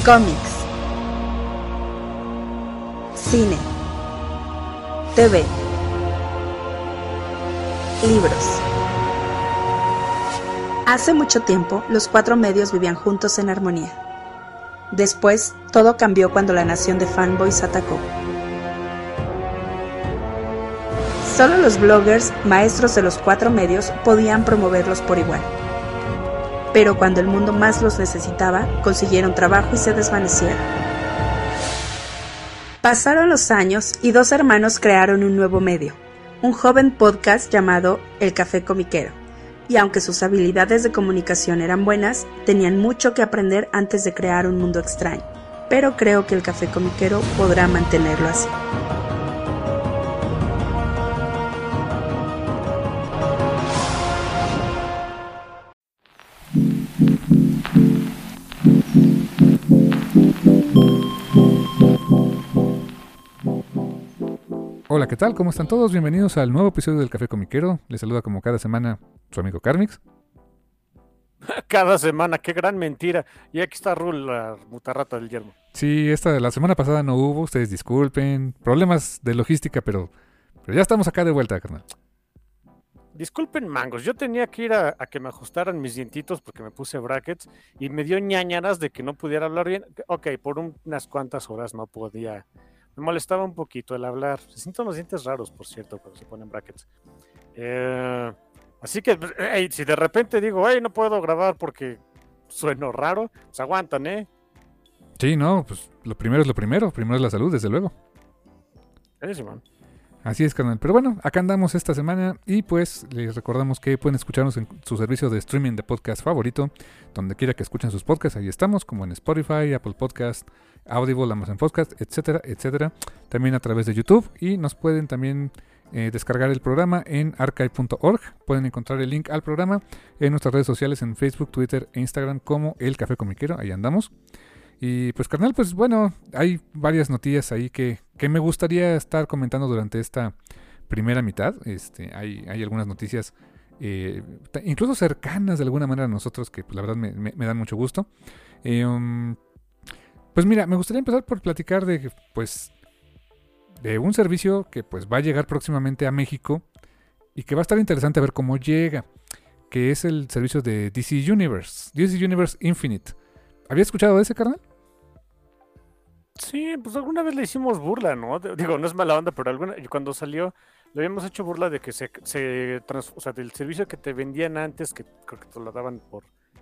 Cómics, cine, TV, libros. Hace mucho tiempo, los cuatro medios vivían juntos en armonía. Después, todo cambió cuando la nación de fanboys atacó. Solo los bloggers, maestros de los cuatro medios, podían promoverlos por igual. Pero cuando el mundo más los necesitaba, consiguieron trabajo y se desvanecieron. Pasaron los años y dos hermanos crearon un nuevo medio, un joven podcast llamado El Café Comiquero. Y aunque sus habilidades de comunicación eran buenas, tenían mucho que aprender antes de crear un mundo extraño. Pero creo que El Café Comiquero podrá mantenerlo así. Hola, ¿qué tal? ¿Cómo están todos? Bienvenidos al nuevo episodio del Café Comiquero. Les saluda como cada semana su amigo Carmix. Cada semana, qué gran mentira. Y aquí está Rul, la mutarrata del yermo. Sí, la semana pasada no hubo, ustedes disculpen. Problemas de logística, pero ya estamos acá de vuelta, carnal. Disculpen, mangos, yo tenía que ir a que me ajustaran mis dientitos porque me puse brackets y me dio ñañaras de que no pudiera hablar bien. Ok, por unas cuantas horas no podía. Me molestaba un poquito el hablar. Se sienten los dientes raros, por cierto, cuando se ponen brackets. Así que, si de repente digo, no puedo grabar porque sueno raro, pues aguantan, ¿eh? Sí, no, pues lo primero es lo primero. Primero es la salud, desde luego. Sí, man. Así es, carnal. Pero bueno, acá andamos esta semana y pues les recordamos que pueden escucharnos en su servicio de streaming de podcast favorito, donde quiera que escuchen sus podcasts, ahí estamos, como en Spotify, Apple Podcast, Audible, Amazon Podcast, etcétera, etcétera. También a través de YouTube y nos pueden también descargar el programa en archive.org. Pueden encontrar el link al programa en nuestras redes sociales en Facebook, Twitter e Instagram como El Café Comiquero, ahí andamos. Y pues carnal, pues bueno, hay varias noticias ahí que me gustaría estar comentando durante esta primera mitad. Hay algunas noticias incluso cercanas de alguna manera a nosotros que pues, la verdad me dan mucho gusto. Pues mira, me gustaría empezar por platicar de un servicio que pues va a llegar próximamente a México y que va a estar interesante a ver cómo llega, que es el servicio de DC Universe Infinite. ¿Habías escuchado de ese, carnal? Sí, pues alguna vez le hicimos burla, ¿no? Digo, no es mala onda, pero cuando salió, le habíamos hecho burla de que o sea, del servicio que te vendían antes, que creo que te lo daban por...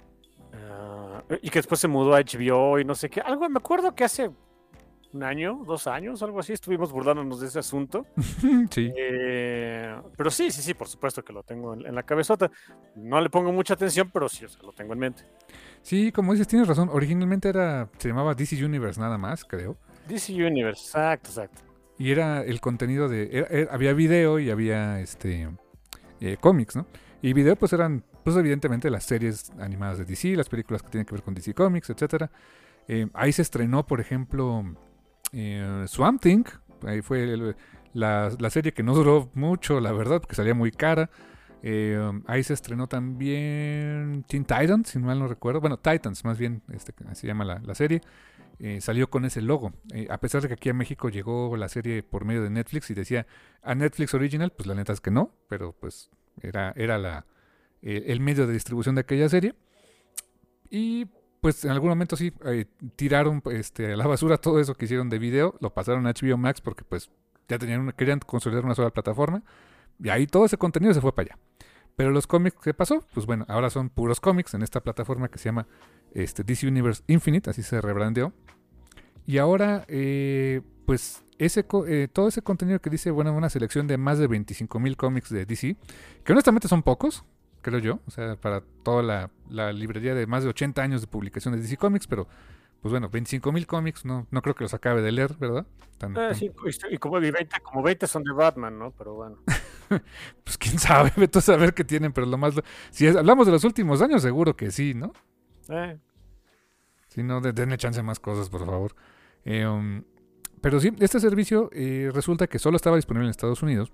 y que después se mudó a HBO y no sé qué. Algo, me acuerdo que hace un año, 2 años, algo así, estuvimos burlándonos de ese asunto. Sí. Pero sí, por supuesto que lo tengo en la cabezota. No le pongo mucha atención, pero sí, o sea, lo tengo en mente. Sí, como dices, tienes razón. Originalmente se llamaba DC Universe nada más, creo. DC Universe, exacto. Y era el contenido había video y había cómics, ¿no? Y video pues eran, pues evidentemente las series animadas de DC, las películas que tienen que ver con DC Comics, etcétera. Ahí se estrenó, por ejemplo, Swamp Thing. Ahí fue la serie que no duró mucho, la verdad, porque salía muy cara. Ahí se estrenó también Teen Titans, si mal no recuerdo. Bueno, Titans, más bien, se llama la serie. Salió con ese logo. A pesar de que aquí a México llegó la serie por medio de Netflix y decía a Netflix Original, pues la neta es que no, pero pues era el medio de distribución de aquella serie. Y pues en algún momento sí tiraron a la basura todo eso que hicieron de video, lo pasaron a HBO Max porque pues ya querían consolidar una sola plataforma. Y ahí todo ese contenido se fue para allá. Pero los cómics, ¿qué pasó? Pues bueno, ahora son puros cómics en esta plataforma que se llama DC Universe Infinite, así se rebrandeó. Y ahora, pues todo ese contenido que dice, bueno, una selección de más de 25,000 cómics de DC, que honestamente son pocos, creo yo, o sea, para toda la librería de más de 80 años de publicación de DC Comics, pero pues bueno, 25,000 cómics, no creo que los acabe de leer, ¿verdad? Sí, y como 20 son de Batman, ¿no? Pero bueno. Pues quién sabe, vete a saber qué tienen, pero si hablamos de los últimos años, seguro que sí, ¿no? Si no, denle chance a más cosas, por favor. Pero sí, este servicio resulta que solo estaba disponible en Estados Unidos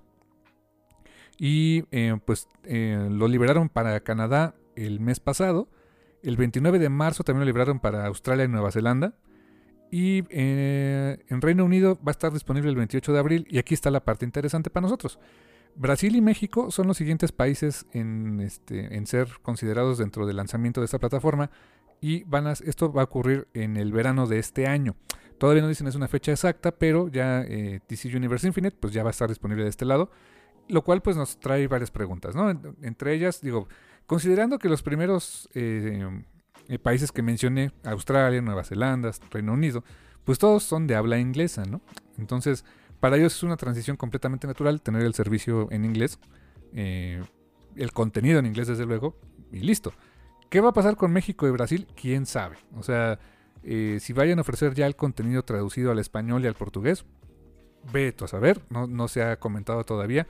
y lo liberaron para Canadá el mes pasado. El 29 de marzo también lo liberaron para Australia y Nueva Zelanda. Y en Reino Unido va a estar disponible el 28 de abril. Y aquí está la parte interesante para nosotros. Brasil y México son los siguientes países en ser considerados dentro del lanzamiento de esta plataforma. Y esto va a ocurrir en el verano de este año. Todavía no dicen es una fecha exacta, pero ya DC Universe Infinite pues ya va a estar disponible de este lado. Lo cual pues nos trae varias preguntas, ¿no? Entre ellas, digo, considerando que los primeros países que mencioné, Australia, Nueva Zelanda, Reino Unido, pues todos son de habla inglesa, ¿no? Entonces, para ellos es una transición completamente natural tener el servicio en inglés, el contenido en inglés desde luego, y listo. ¿Qué va a pasar con México y Brasil? ¿Quién sabe? O sea, si vayan a ofrecer ya el contenido traducido al español y al portugués, veto a saber, no se ha comentado todavía.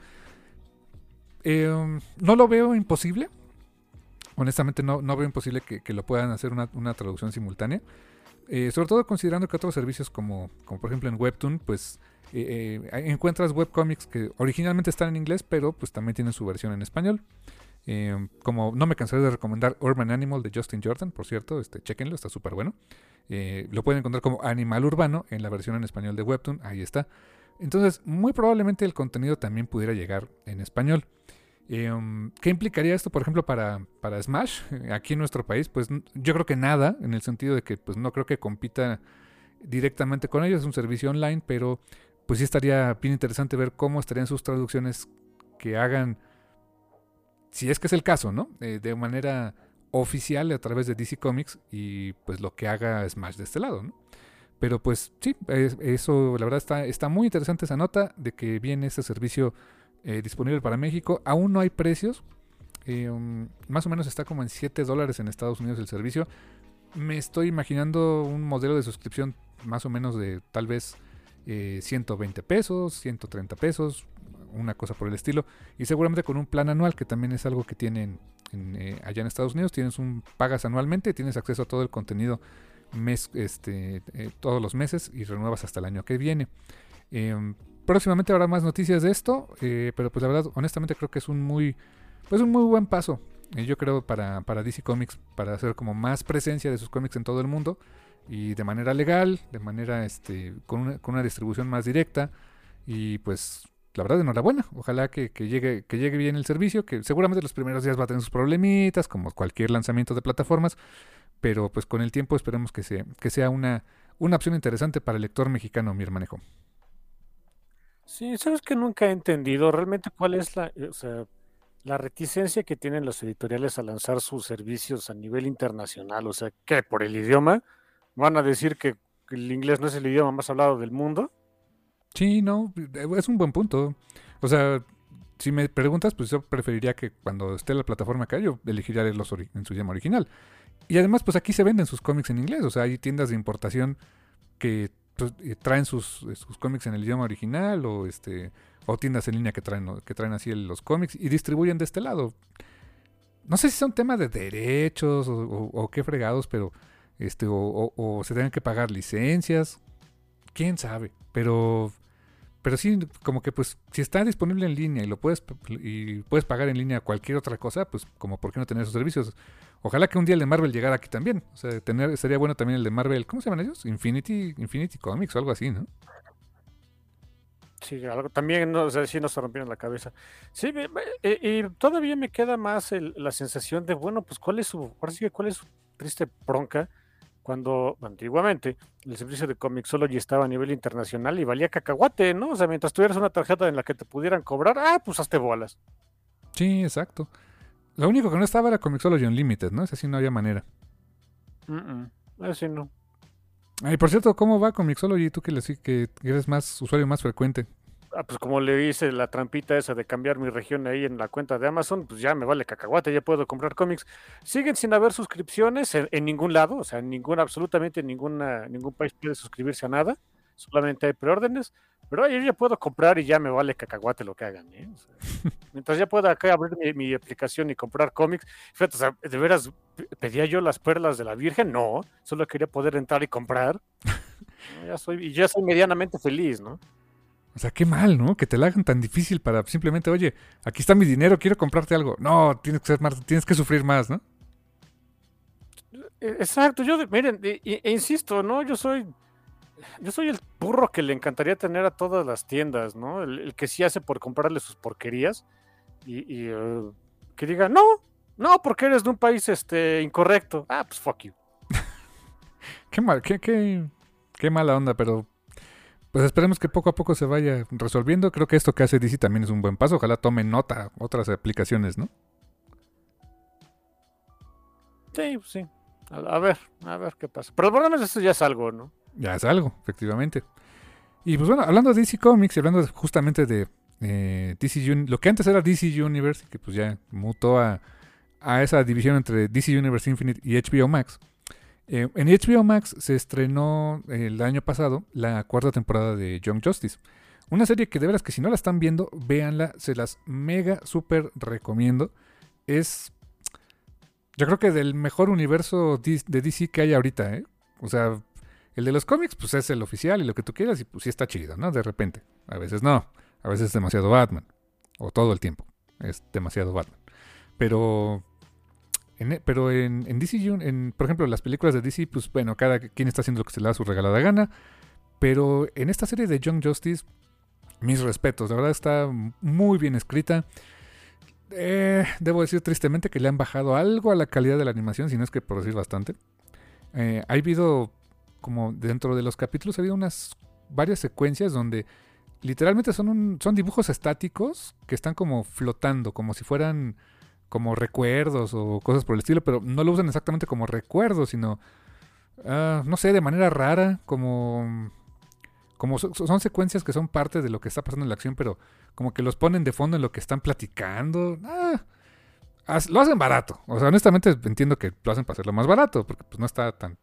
No lo veo imposible. Honestamente no veo imposible que lo puedan hacer una traducción simultánea. Sobre todo considerando que otros servicios como por ejemplo en Webtoon, pues encuentras webcomics que originalmente están en inglés, pero pues también tienen su versión en español. Como no me cansaré de recomendar Urban Animal de Justin Jordan, por cierto, chequenlo, está súper bueno. Lo pueden encontrar como Animal Urbano en la versión en español de Webtoon, ahí está. Entonces, muy probablemente el contenido también pudiera llegar en español. ¿Qué implicaría esto, por ejemplo, para Smash aquí en nuestro país? Pues yo creo que nada, en el sentido de que pues no creo que compita directamente con ellos, es un servicio online, pero pues sí estaría bien interesante ver cómo estarían sus traducciones que hagan, si es que es el caso, ¿no? De manera oficial a través de DC Comics y pues lo que haga Smash de este lado, ¿no? Pero pues sí, eso la verdad está muy interesante esa nota de que viene este servicio disponible para México. Aún no hay precios. Más o menos está como en $7 en Estados Unidos el servicio. Me estoy imaginando un modelo de suscripción más o menos de tal vez 120 pesos, 130 pesos, una cosa por el estilo. Y seguramente con un plan anual, que también es algo que tienen allá en Estados Unidos. Pagas anualmente, tienes acceso a todo el contenido todos los meses y renuevas hasta el año que viene. Próximamente habrá más noticias de esto, pero pues la verdad, honestamente creo que es un muy buen paso. Yo creo para DC Comics, para hacer como más presencia de sus cómics en todo el mundo y de manera legal, de manera con una distribución más directa. Y pues la verdad, enhorabuena. Ojalá que llegue bien el servicio, que seguramente los primeros días va a tener sus problemitas, como cualquier lanzamiento de plataformas, pero pues con el tiempo esperemos que sea una opción interesante para el lector mexicano, mi hermanejo. Sí, sabes que nunca he entendido realmente cuál es la reticencia que tienen los editoriales a lanzar sus servicios a nivel internacional. O sea, ¿qué? ¿Por el idioma? ¿Van a decir que el inglés no es el idioma más hablado del mundo? Sí, no, es un buen punto. O sea, si me preguntas, pues yo preferiría que cuando esté la plataforma acá, yo elegiría leerlos en su idioma original. Y además, pues aquí se venden sus cómics en inglés. O sea, hay tiendas de importación que pues, traen sus cómics en el idioma original o tiendas en línea que traen así los cómics y distribuyen de este lado. No sé si son temas de derechos o qué fregados, pero o se tienen que pagar licencias. Quién sabe, pero sí, como que pues si está disponible en línea y puedes pagar en línea cualquier otra cosa, pues como por qué no tener esos servicios. Ojalá que un día el de Marvel llegara aquí también. O sea, sería bueno también el de Marvel, ¿cómo se llaman ellos? Infinity Comics o algo así, ¿no? Sí, algo también, no, o sea, sí nos rompieron la cabeza. Sí, y todavía me queda más la sensación de, bueno, pues cuál es su triste bronca cuando antiguamente el servicio de Comixology estaba a nivel internacional y valía cacahuate, ¿no? O sea, mientras tuvieras una tarjeta en la que te pudieran cobrar, pues hazte bolas. Sí, exacto. Lo único que no estaba era Comixology Unlimited, ¿no? Ese sí no había manera. Así no. Ay, por cierto, ¿cómo va Comixology? Tú que eres más usuario más frecuente. Pues como le hice la trampita esa de cambiar mi región ahí en la cuenta de Amazon, pues ya me vale cacahuate, ya puedo comprar cómics. Siguen sin haber suscripciones en ningún lado, o sea, absolutamente en ningún país puede suscribirse a nada, solamente hay preórdenes, pero yo ya puedo comprar y ya me vale cacahuate lo que hagan, ¿eh? O sea, mientras ya pueda acá abrir mi aplicación y comprar cómics, fíjate, o sea, ¿de veras pedía yo las perlas de la Virgen? No, solo quería poder entrar y comprar. Ya soy medianamente feliz, ¿no? O sea, qué mal, ¿no? Que te la hagan tan difícil para simplemente, oye, aquí está mi dinero, quiero comprarte algo. No, tienes que sufrir más, ¿no? Exacto, miren, insisto, ¿no? Yo soy Yo soy el burro que le encantaría tener a todas las tiendas, ¿no? El que sí hace por comprarle sus porquerías y que diga, no, porque eres de un país incorrecto. Ah, pues fuck you. Qué mala onda, pero pues esperemos que poco a poco se vaya resolviendo. Creo que esto que hace DC también es un buen paso. Ojalá tomen nota otras aplicaciones, ¿no? Sí, pues sí. A ver qué pasa. Pero por lo menos eso ya es algo, ¿no? Ya es algo, efectivamente. Y pues bueno, hablando de DC Comics y hablando justamente de lo que antes era DC Universe, que pues ya mutó a esa división entre DC Universe Infinite y HBO Max. En HBO Max se estrenó el año pasado la cuarta temporada de Young Justice. Una serie que de veras que si no la están viendo, véanla, se las mega super recomiendo. Es, yo creo que del mejor universo de DC que hay ahorita, ¿eh? O sea, el de los cómics, pues es el oficial y lo que tú quieras, y pues sí está chido, ¿no? De repente. A veces no. A veces es demasiado Batman. O todo el tiempo. Es demasiado Batman. Pero en DC, por ejemplo, las películas de DC, pues bueno, cada quien está haciendo lo que se le da su regalada gana. Pero en esta serie de Young Justice, mis respetos. La verdad está muy bien escrita. Debo decir tristemente que le han bajado algo a la calidad de la animación, si no es que por decir bastante. Ha habido, como dentro de los capítulos, ha habido varias secuencias donde literalmente son dibujos estáticos que están como flotando, como si fueran como recuerdos o cosas por el estilo, pero no lo usan exactamente como recuerdos, sino, no sé, de manera rara, como son secuencias que son parte de lo que está pasando en la acción, pero como que los ponen de fondo en lo que están platicando. Lo hacen barato. O sea, honestamente entiendo que lo hacen para hacerlo más barato, porque pues no está tan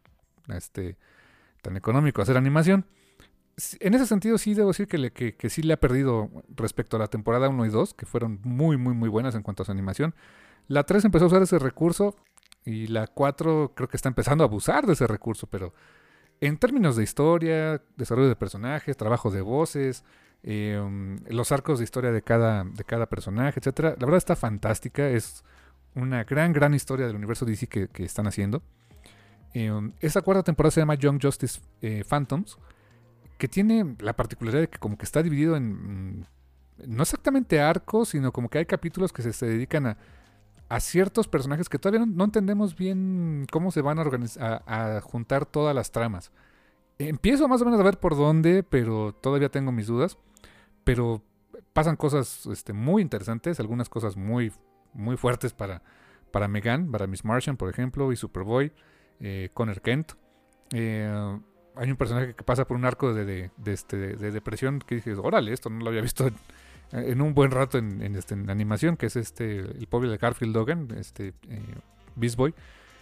económico hacer animación. En ese sentido sí debo decir que sí le ha perdido respecto a la temporada 1 y 2, que fueron muy, muy, muy buenas en cuanto a su animación. La 3 empezó a usar ese recurso y la 4 creo que está empezando a abusar de ese recurso, pero en términos de historia, desarrollo de personajes, trabajo de voces, los arcos de historia de cada personaje, etcétera, la verdad está fantástica. Es una gran, gran historia del universo DC que están haciendo. Esta cuarta temporada se llama Young Justice Phantoms, que tiene la particularidad de que como que está dividido en no exactamente arcos, sino como que hay capítulos que se dedican a ciertos personajes que todavía no entendemos bien cómo se van a juntar todas las tramas. Empiezo más o menos a ver por dónde, pero todavía tengo mis dudas. Pero pasan cosas muy interesantes, algunas cosas muy, muy fuertes para Meghan, para Miss Martian, por ejemplo, y Superboy, Connor Kent. Hay un personaje que pasa por un arco de depresión que dices, órale, esto no lo había visto en un buen rato en animación, que es el pobre de Garfield Logan, Beast Boy.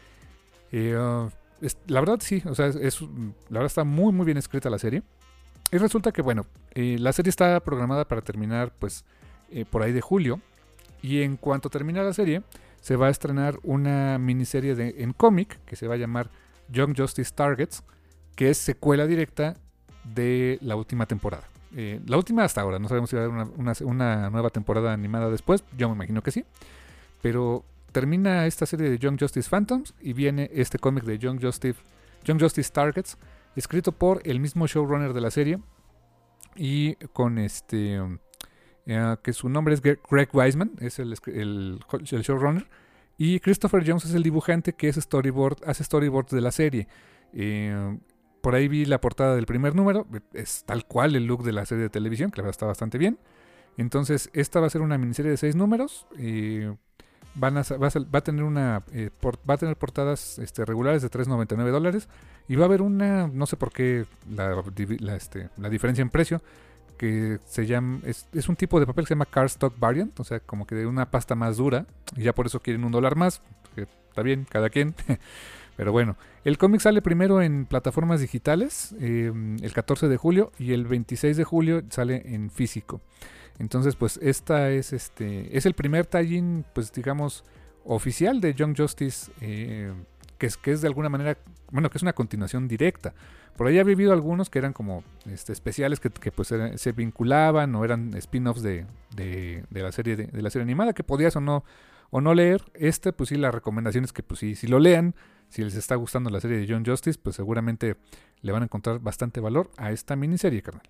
La verdad sí, o sea, la verdad está muy muy bien escrita la serie. Y resulta que bueno, la serie está programada para terminar pues por ahí de julio. Y en cuanto termine la serie, se va a estrenar una miniserie en cómic que se va a llamar Young Justice Targets, que es secuela directa de la última temporada. La última hasta ahora, no sabemos si va a haber una nueva temporada animada después, yo me imagino que sí. Pero termina esta serie de Young Justice Phantoms y viene este cómic de Young Justice Targets, escrito por el mismo showrunner de la serie y con que su nombre es Greg Weisman, es el showrunner, y Christopher Jones es el dibujante que hace storyboards de la serie. Por ahí vi la portada del primer número, es tal cual el look de la serie de televisión, que la verdad está bastante bien. Entonces esta va a ser una miniserie de 6 números. Va a tener portadas regulares de $3.99 y va a haber no sé por qué la diferencia en precio, que se llama, es un tipo de papel que se llama Cardstock Variant, o sea, como que de una pasta más dura, y ya por eso quieren $1 más, que está bien, cada quien. Pero bueno, el cómic sale primero en plataformas digitales el 14 de julio y el 26 de julio sale en físico. Entonces, pues esta es el primer tie-in, pues digamos, oficial de Young Justice, que es de alguna manera, bueno, que es una continuación directa. Por ahí había habido algunos que eran como especiales que pues se vinculaban o eran spin-offs de la serie animada que podías o no leer. Pues sí, la recomendación es que pues sí lo lean. si les está gustando la serie de Young Justice, pues seguramente le van a encontrar bastante valor a esta miniserie, carnal.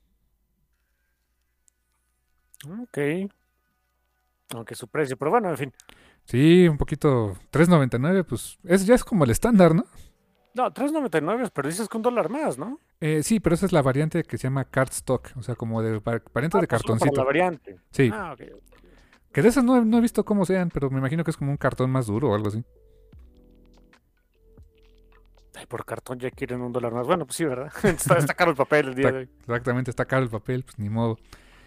Ok. Aunque su precio, pero bueno, en fin. Sí, un poquito, $3.99, pues ya es como el estándar, ¿no? No, $3.99, pero dices que $1 más, ¿no? Sí, pero esa es la variante que se llama cardstock, o sea, como de variante de Pues solo para cartoncito. la variante. Sí, Ok. que de esas no he visto cómo sean, pero me imagino que es como un cartón más duro o algo así. Ay, por cartón ya quieren $1 más. Bueno, pues sí, ¿verdad? Está caro el papel el día de hoy. Exactamente, está caro el papel, pues ni modo.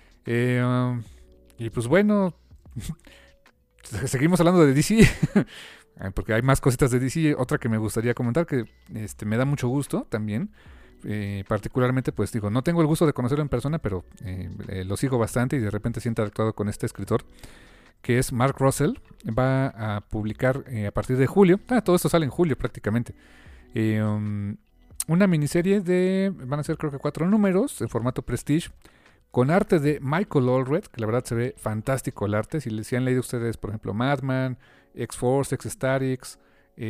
Y pues bueno, seguimos hablando de DC, porque hay más cositas de DC. Otra que me gustaría comentar que me da mucho gusto también. Particularmente, pues digo, no tengo el gusto de conocerlo en persona, pero lo sigo bastante y de repente sí he interactuado con este escritor, que es Mark Russell. Va a publicar a partir de julio, todo esto sale en julio prácticamente, una miniserie van a ser creo que 4 números en formato Prestige, con arte de Michael Allred, que la verdad se ve fantástico el arte. Si han leído ustedes, por ejemplo, Madman, X-Force, X-Statix,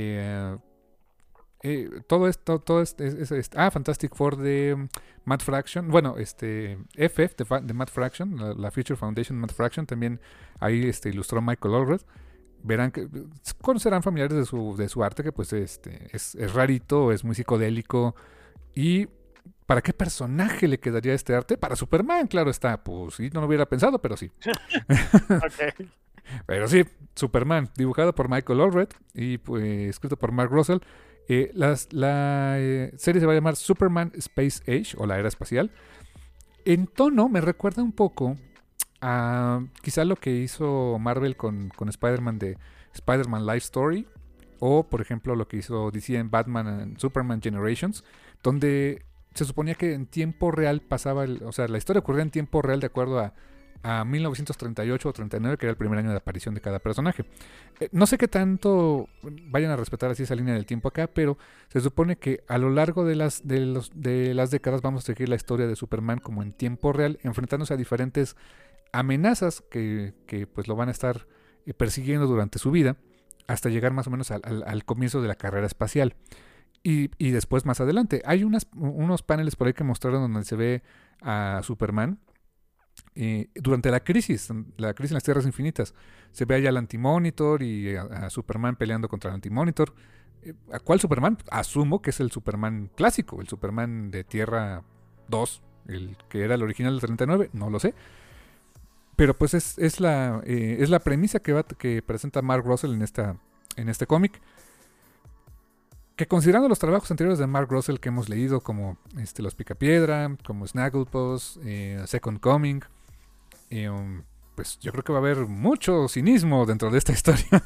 todo esto Fantastic Four de Matt Fraction, bueno, FF de Matt Fraction, la Future Foundation Matt Fraction, también ahí ilustró Michael Allred. Verán que conocerán familiares de su arte, que pues es rarito, es muy psicodélico. Y ¿para qué personaje le quedaría este arte? Para Superman, claro está. Pues sí, no lo hubiera pensado, pero sí. Ok. Pero sí, Superman, dibujado por Michael Allred y pues escrito por Mark Russell. La serie se va a llamar Superman Space Age, o la era espacial. En tono me recuerda un poco a quizá lo que hizo Marvel con Spider-Man de Spider-Man Life Story, o por ejemplo lo que hizo DC en Batman and Superman Generations, donde se suponía que en tiempo real pasaba, o sea, la historia ocurría en tiempo real de acuerdo a 1938 o 39, que era el primer año de aparición de cada personaje. No sé qué tanto vayan a respetar así esa línea del tiempo acá, pero se supone que a lo largo de las décadas vamos a seguir la historia de Superman como en tiempo real, enfrentándose a diferentes amenazas que pues lo van a estar persiguiendo durante su vida, hasta llegar más o menos al comienzo de la carrera espacial. Y después más adelante hay unos paneles por ahí que mostraron donde se ve a Superman durante la crisis en las Tierras Infinitas. Se ve allá al Antimonitor y a Superman peleando contra el Antimonitor. ¿A cuál Superman? Asumo que es el Superman clásico, el Superman de Tierra 2, el que era el original del 39, no lo sé. Pero pues es la premisa que presenta Mark Russell en este cómic. Que considerando los trabajos anteriores de Mark Russell que hemos leído, como Los Picapiedra, como Snagglepuss, Second Coming, pues yo creo que va a haber mucho cinismo dentro de esta historia.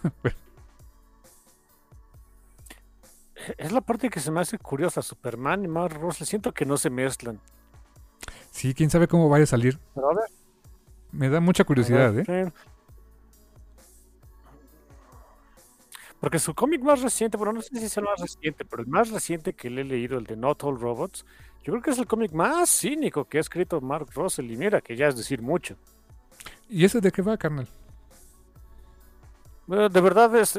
Es la parte que se me hace curiosa. Superman y Mark Russell, siento que no se mezclan. Sí, quién sabe cómo vaya a salir. Pero a ver. Me da mucha curiosidad, Sí. Porque su cómic más reciente, bueno, no sé si es el más reciente, pero el más reciente que le he leído, el de Not All Robots, yo creo que es el cómic más cínico que ha escrito Mark Russell, y mira, que ya es decir mucho. ¿Y ese de qué va, carnal? De verdad es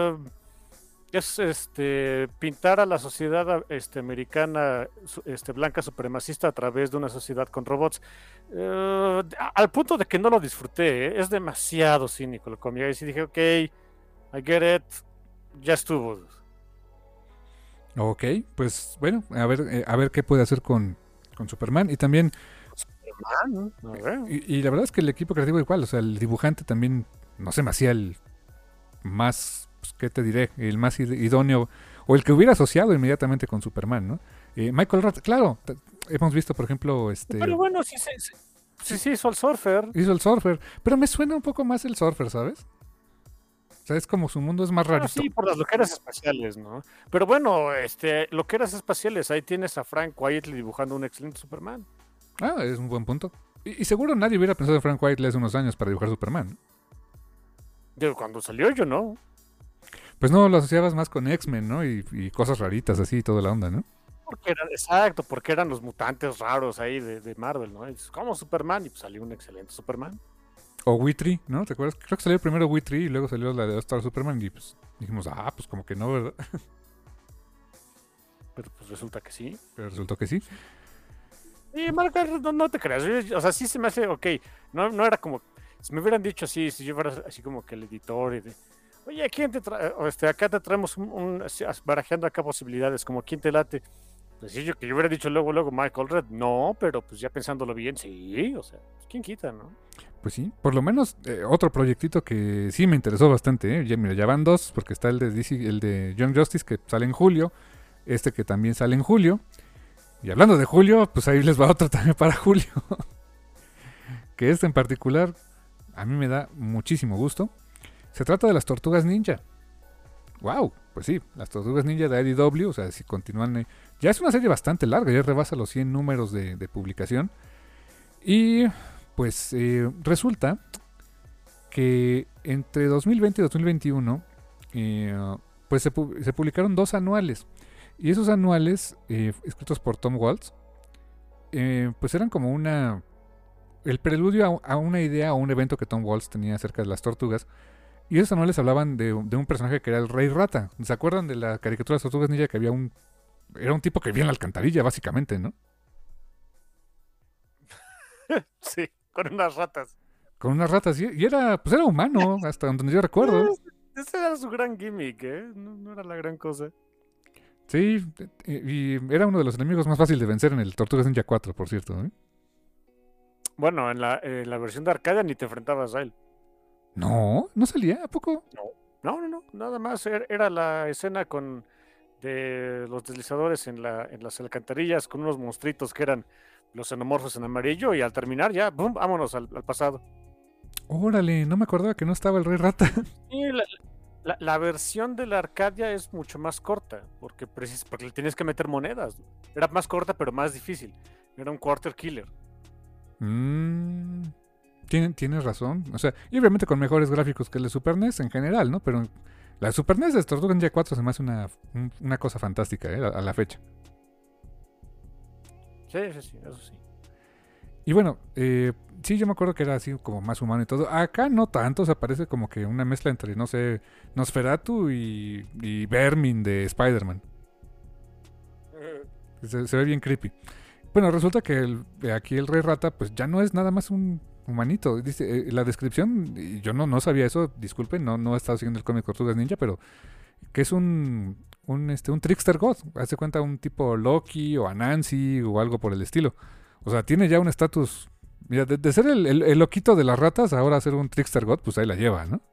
pintar a la sociedad americana blanca supremacista a través de una sociedad con robots, al punto de que no lo disfruté, es demasiado cínico el cómic. Y sí dije, ok, I get it, ya estuvo. Ok, pues bueno, a ver qué puede hacer con Superman. Y también Superman, a ver. y la verdad es que el equipo creativo igual, o sea, el dibujante también, no se me hacía el más, pues, ¿qué te diré? El más idóneo, o el que hubiera asociado inmediatamente con Superman, ¿no? Michael Roth, claro, hemos visto, por ejemplo, Pero bueno, sí hizo el Surfer. hizo el Surfer, pero me suena un poco más el Surfer, ¿sabes? O sea, es como su mundo es más rarito. Sí, por las loqueras espaciales, ¿no? Pero bueno, loqueras espaciales, ahí tienes a Frank Whiteley dibujando un excelente Superman. Ah, es un buen punto. Y seguro nadie hubiera pensado en Frank Whiteley hace unos años para dibujar Superman. Digo, cuando salió yo no. Pues no, lo asociabas más con X-Men, ¿no? Y cosas raritas así, toda la onda, ¿no? Porque eran los mutantes raros ahí de Marvel, ¿no? Y como Superman, y pues salió un excelente Superman. O Witry, ¿no? ¿Te acuerdas? Creo que salió primero Witry y luego salió la de All Star Superman y pues dijimos, pues como que no, ¿verdad? pero pues resulta que sí. Pero resultó que sí. Y Mark Garrett, no te creas, o sea, sí se me hace, ok, no era como, si me hubieran dicho así, si yo fuera así como que el editor y de, oye, ¿quién te trae? Acá te traemos barajeando acá posibilidades, como quién te late. Pues sí, que yo hubiera dicho luego Michael Red, no, pero pues ya pensándolo bien, sí, o sea, pues, quién quita, ¿no? Pues sí, por lo menos otro proyectito que sí me interesó bastante, ¿eh? Ya, mira, ya van dos, porque está el de DC, el de Young Justice que sale en julio, este que también sale en julio. Y hablando de julio, pues ahí les va otro también para julio. Que este en particular a mí me da muchísimo gusto. Se trata de las Tortugas Ninja. ¡Wow! Pues sí, las Tortugas Ninja de IDW, o sea, si continúan... ya es una serie bastante larga, ya rebasa los 100 números de publicación. Y pues resulta que entre 2020 y 2021 pues se publicaron 2 anuales. Y esos anuales, escritos por Tom Waltz, pues eran como el preludio a una idea o un evento que Tom Waltz tenía acerca de las tortugas. Y esos anuales hablaban de un personaje que era el Rey Rata. ¿Se acuerdan de la caricatura de las Tortugas Ninja? Que era un tipo que vivía en la alcantarilla, básicamente, ¿no? Sí, con unas ratas. Con unas ratas. Y era humano, hasta donde yo recuerdo. Ese era su gran gimmick, ¿eh? No era la gran cosa. Sí, y era uno de los enemigos más fáciles de vencer en el Tortugas Ninja 4, por cierto, ¿eh? Bueno, en la versión de Arcadia ni te enfrentabas a él. No salía, ¿a poco? No, nada más era la escena de los deslizadores en las alcantarillas con unos monstruitos que eran los xenomorfos en amarillo y al terminar ya, ¡bum!, vámonos al pasado. Órale, no me acordaba que no estaba el Rey Rata. Sí, la versión de la Arcadia es mucho más corta, porque le tienes que meter monedas. Era más corta, pero más difícil. Era un quarter killer. Tienes razón. O sea, y obviamente con mejores gráficos que el de Super NES en general, ¿no? Pero la Super NES de Tortugas Ninja 4 se me hace una cosa fantástica, a la fecha. Sí, eso sí. Y bueno, sí, yo me acuerdo que era así como más humano y todo. Acá no tanto, o sea, parece como que una mezcla entre, no sé, Nosferatu y Vermin de Spider-Man. Se ve bien creepy. Bueno, resulta que aquí el Rey Rata, pues ya no es nada más un humanito. Dice, la descripción, y yo no sabía eso, disculpen, no he estado siguiendo el cómic Tortugas Ninja, pero que es un trickster god. Hace cuenta un tipo Loki o Anansi o algo por el estilo. O sea, tiene ya un estatus. Mira, de ser el loquito de las ratas, ahora ser un trickster god, pues ahí la lleva, ¿no?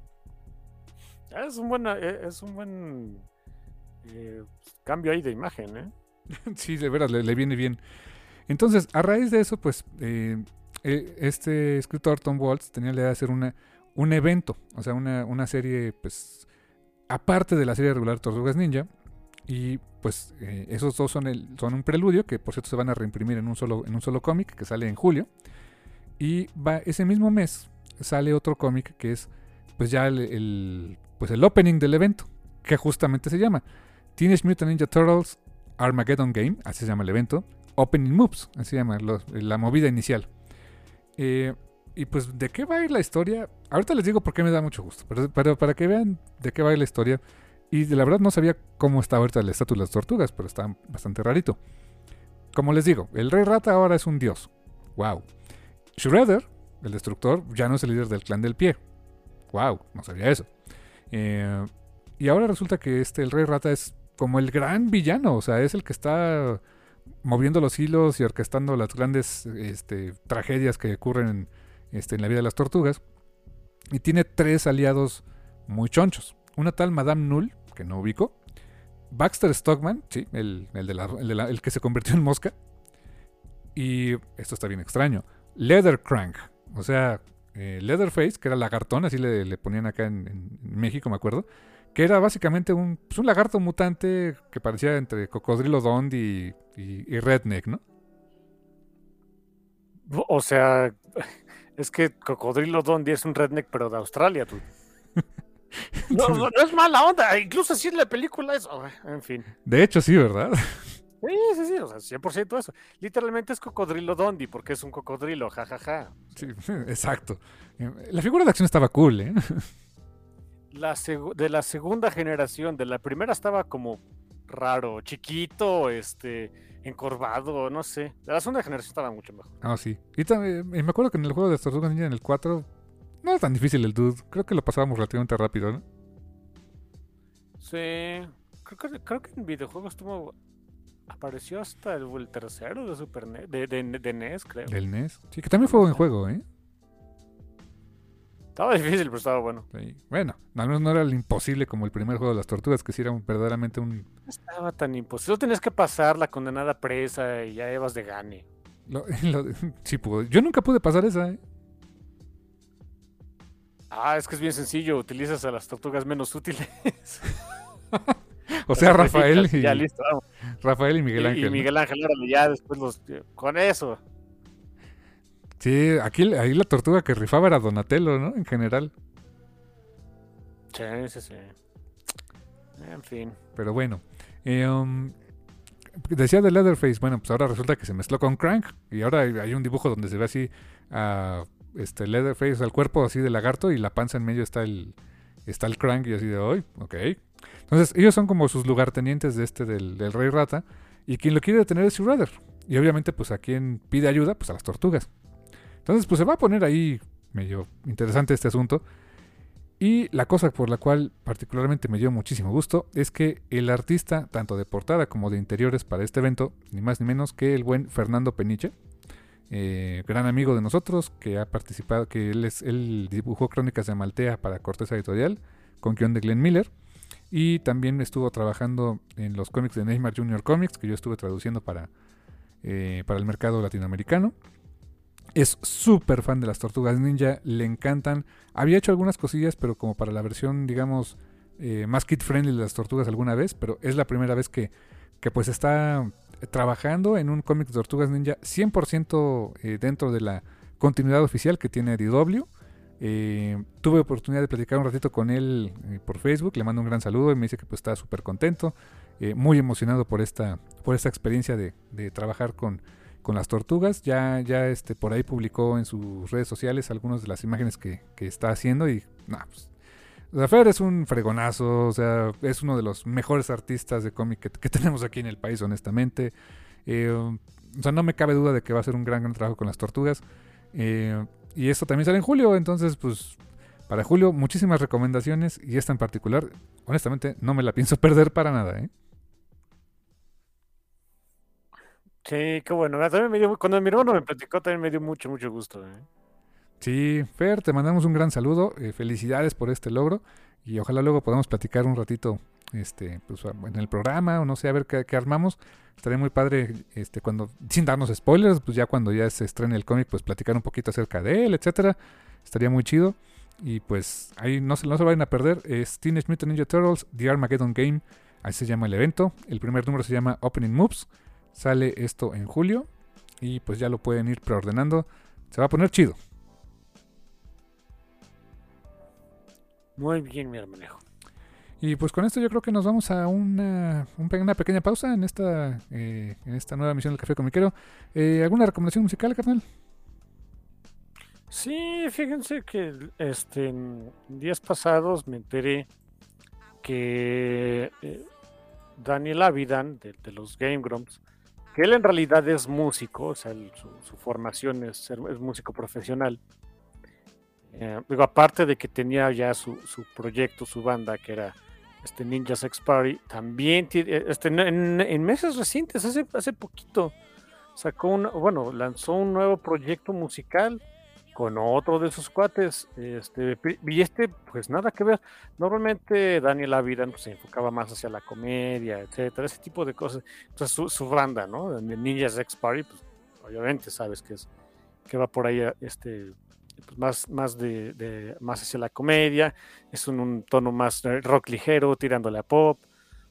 Es un buen cambio ahí de imagen, ¿eh? Sí, de veras, le viene bien. Entonces, a raíz de eso, pues, este escritor Tom Waltz tenía la idea de hacer un evento, o sea, una serie, pues, aparte de la serie regular Tortugas Ninja. Y pues esos dos son un preludio que por cierto se van a reimprimir en un solo cómic que sale en julio. Y ese mismo mes sale otro cómic que es pues ya el opening del evento, que justamente se llama Teenage Mutant Ninja Turtles Armageddon Game, así se llama el evento. Opening Moves, así se llama la movida inicial. Y pues de qué va a ir la historia, ahorita les digo por qué me da mucho gusto, pero para que vean de qué va a ir la historia. Y la verdad no sabía cómo está ahorita el estatus de las tortugas, pero está bastante rarito. Como les digo, el Rey Rata ahora es un dios. ¡Wow! Shredder, el destructor, ya no es el líder del clan del pie. ¡Wow! No sabía eso. Y ahora resulta que el Rey Rata es como el gran villano. O sea, es el que está moviendo los hilos y orquestando las grandes tragedias que ocurren en la vida de las tortugas. Y tiene 3 aliados muy chonchos. Una tal Madame Null, que no ubico. Baxter Stockman, sí, el que se convirtió en mosca. Y esto está bien extraño. Leather Crank, o sea, Leatherface, que era lagartón, así le ponían acá en México, me acuerdo. Que era básicamente un lagarto mutante que parecía entre Cocodrilo Dundee y Redneck, ¿no? O sea, es que Cocodrilo Dundee es un redneck, pero de Australia, tú. No es mala onda, incluso así en la película eso, en fin. De hecho, sí, ¿verdad? Sí, o sea, 100% eso. Literalmente es Cocodrilo Dundee, porque es un cocodrilo, jajaja. Sí, exacto. La figura de acción estaba cool, ¿eh? De la segunda generación, de la primera estaba como raro, chiquito, encorvado, no sé. De la segunda generación estaba mucho mejor. Ah, sí. Y también, me acuerdo que en el juego de las Tortugas Ninja en el 4 no era tan difícil el dude. Creo que lo pasábamos relativamente rápido, ¿no? Sí, creo que en videojuegos apareció hasta el tercero de Super NES, de NES, creo. Del NES. Sí, que también fue buen juego, ¿eh? Estaba difícil, pero estaba bueno. Sí. Bueno, al menos no era el imposible como el primer juego de las tortugas, que sí era verdaderamente un... No estaba tan imposible. Solo tenías que pasar la condenada presa y ya ibas de gane. Sí pudo. Yo nunca pude pasar esa, ¿eh? Ah, es que es bien sencillo. Utilizas a las tortugas menos útiles. O sea, Rafael Ya listo, vamos. Rafael y Miguel Ángel. Y Miguel Ángel, órale, ya después con eso. Sí, ahí la tortuga que rifaba era Donatello, ¿no? En general. Sí. En fin. Pero bueno. Decía de Leatherface, bueno, pues ahora resulta que se mezcló con Crank. Y ahora hay un dibujo donde se ve así a Leatherface, al cuerpo así de lagarto, y la panza en medio está el Crank, y así de hoy, ok. Entonces, ellos son como sus lugartenientes del Rey Rata. Y quien lo quiere detener es Sue Rudder. Y obviamente, pues a quien pide ayuda, pues a las tortugas. Entonces, pues se va a poner ahí medio interesante este asunto. Y la cosa por la cual particularmente me dio muchísimo gusto es que el artista, tanto de portada como de interiores para este evento, ni más ni menos que el buen Fernando Peniche, gran amigo de nosotros, que ha participado, que él dibujó Crónicas de Amaltea para Corteza Editorial, con guión de Glenn Miller, y también estuvo trabajando en los cómics de Neymar Jr. Comics, que yo estuve traduciendo para el mercado latinoamericano. Es súper fan de las Tortugas Ninja, le encantan. Había hecho algunas cosillas, pero como para la versión, digamos, más kid friendly de las Tortugas alguna vez, pero es la primera vez que pues está trabajando en un cómic de Tortugas Ninja 100% dentro de la continuidad oficial que tiene DW. Tuve oportunidad de platicar un ratito con él por Facebook, le mando un gran saludo y me dice que pues está súper contento, muy emocionado por esta experiencia de trabajar con las tortugas. Ya por ahí publicó en sus redes sociales algunas de las imágenes que está haciendo y pues, Zafer es un fregonazo, o sea, es uno de los mejores artistas de cómic que tenemos aquí en el país, honestamente. O sea, no me cabe duda de que va a ser un gran trabajo con las tortugas. Y esto también sale en julio, entonces pues para julio muchísimas recomendaciones, y esta en particular, honestamente, no me la pienso perder para nada, ¿eh? Sí, qué bueno. También cuando mi hermano me platicó, también me dio mucho gusto. Sí, Fer, te mandamos un gran saludo, felicidades por este logro, y ojalá luego podamos platicar un ratito pues, en el programa, o no sé, a ver qué armamos. Estaría muy padre, cuando, sin darnos spoilers, pues ya cuando ya se estrene el cómic, pues platicar un poquito acerca de él, etcétera. Estaría muy chido. Y pues ahí no se vayan a perder. Es Teenage Mutant Ninja Turtles The Armageddon Game, así se llama el evento. El primer número se llama Opening Moves. Sale esto en julio y pues ya lo pueden ir preordenando. Se va a poner chido. Muy bien, mi hermanejo. Y pues con esto yo creo que nos vamos a una pequeña pausa en esta nueva emisión del Café Comiquero. ¿Alguna recomendación musical, carnal? Sí, fíjense que en días pasados me enteré que Daniel Avidan, de los Game Grumps, que él en realidad es músico, o sea, su formación es músico profesional. Digo, aparte de que tenía ya su proyecto, su banda, que era Ninja Sex Party, también en meses recientes, hace poquito, lanzó un nuevo proyecto musical con otro de sus cuates, y pues nada que ver. Normalmente Daniel Avidan pues, se enfocaba más hacia la comedia, etcétera, ese tipo de cosas. Entonces su banda, ¿no? Ninja Sex Party, pues obviamente sabes que va por ahí, pues más hacia la comedia, es un tono más rock ligero, tirándole a pop.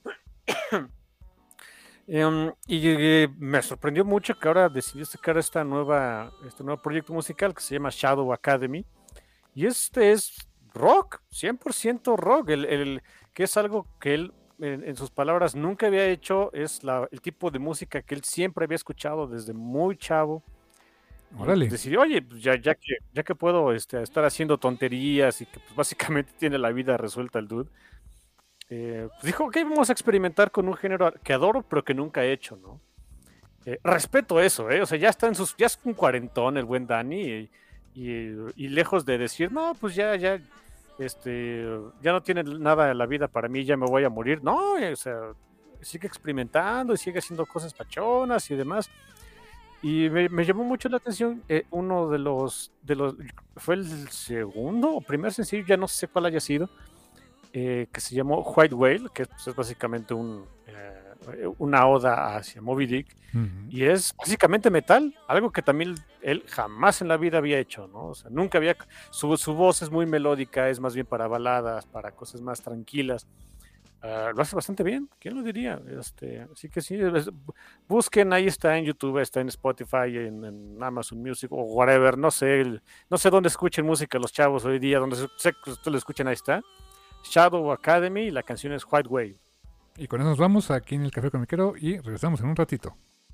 Y me sorprendió mucho que ahora decidió sacar este nuevo proyecto musical que se llama Shadow Academy, y este es rock, 100% rock, que es algo que él en sus palabras nunca había hecho, es el tipo de música que él siempre había escuchado desde muy chavo. Órale. Decidió, oye, pues ya que puedo estar haciendo tonterías y que pues básicamente tiene la vida resuelta el dude, pues dijo, ok, vamos a experimentar con un género que adoro, pero que nunca he hecho, ¿no? Respeto eso, o sea, ya es un cuarentón el buen Dani y lejos de decir, no, pues ya no tiene nada en la vida para mí, ya me voy a morir. No, o sea, sigue experimentando y sigue haciendo cosas pachonas y demás. Y me llamó mucho la atención uno de los, fue el segundo o primer sencillo, ya no sé cuál haya sido, que se llamó White Whale, que pues, es básicamente una oda hacia Moby Dick, y es básicamente metal, algo que también él jamás en la vida había hecho, ¿no? O sea, nunca había, su voz es muy melódica, es más bien para baladas, para cosas más tranquilas. Lo hace bastante bien, ¿quién lo diría? Así que sí, busquen, ahí está en YouTube, está en Spotify, en Amazon Music o whatever, no sé dónde escuchen música los chavos hoy día, donde sé que ustedes lo escuchen, ahí está. Shadow Academy y la canción es White Wave. Y con eso nos vamos aquí en el Café Comiquero y regresamos en un ratito.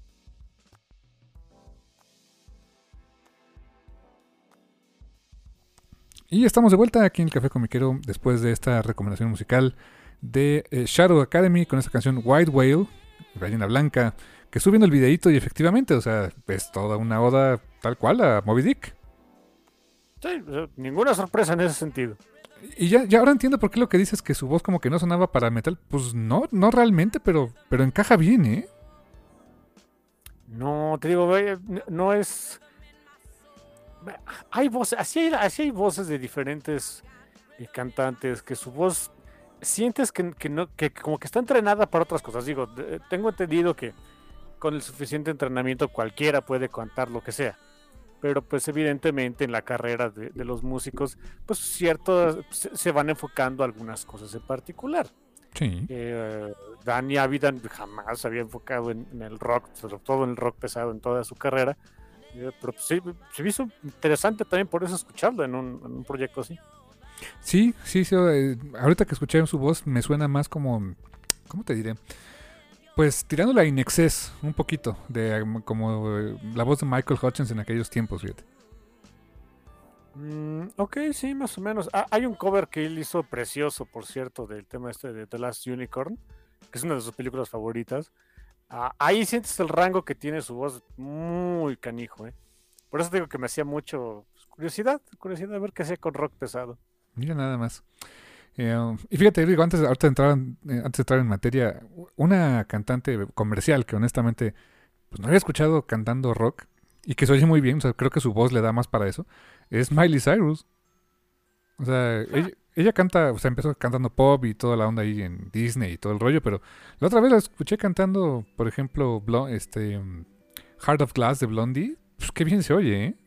Y estamos de vuelta aquí en el Café Comiquero después de esta recomendación musical de Shadow Academy con esta canción White Whale, Ballena Blanca, que estuve viendo el videíto y efectivamente, o sea, es toda una oda tal cual a Moby Dick. Sí, ninguna sorpresa en ese sentido. Y ya ahora entiendo por qué lo que dices que su voz como que no sonaba para metal. Pues no realmente, pero encaja bien, ¿eh? No, te digo, no es... Hay voces, así hay voces de diferentes cantantes que su voz sientes que como que está entrenada para otras cosas. Digo, tengo entendido que con el suficiente entrenamiento cualquiera puede cantar lo que sea. Pero pues evidentemente en la carrera de los músicos, pues se van enfocando a algunas cosas en particular. Sí. Danny Avidan jamás se había enfocado en el rock, sobre todo en el rock pesado en toda su carrera. Pero pues, sí, se me hizo interesante también por eso escucharlo en un proyecto así. Sí, ahorita que escuché su voz me suena más como, ¿cómo te diré? Pues tirándola a In Excess un poquito, como la voz de Michael Hutchence en aquellos tiempos, fíjate. Ok, sí, más o menos. Hay un cover que él hizo precioso, por cierto, del tema de The Last Unicorn, que es una de sus películas favoritas. Ahí sientes el rango que tiene su voz, muy canijo, ¿eh? Por eso digo que me hacía mucho curiosidad de ver qué hacía con rock pesado. Mira nada más. Y fíjate, digo, antes de entrar en materia, una cantante comercial que honestamente pues no había escuchado cantando rock y que se oye muy bien, o sea, creo que su voz le da más para eso, es Miley Cyrus. O sea, ella canta, o sea, empezó cantando pop y toda la onda ahí en Disney y todo el rollo, pero la otra vez la escuché cantando, por ejemplo, Heart of Glass de Blondie. Pues qué bien se oye, ¿eh?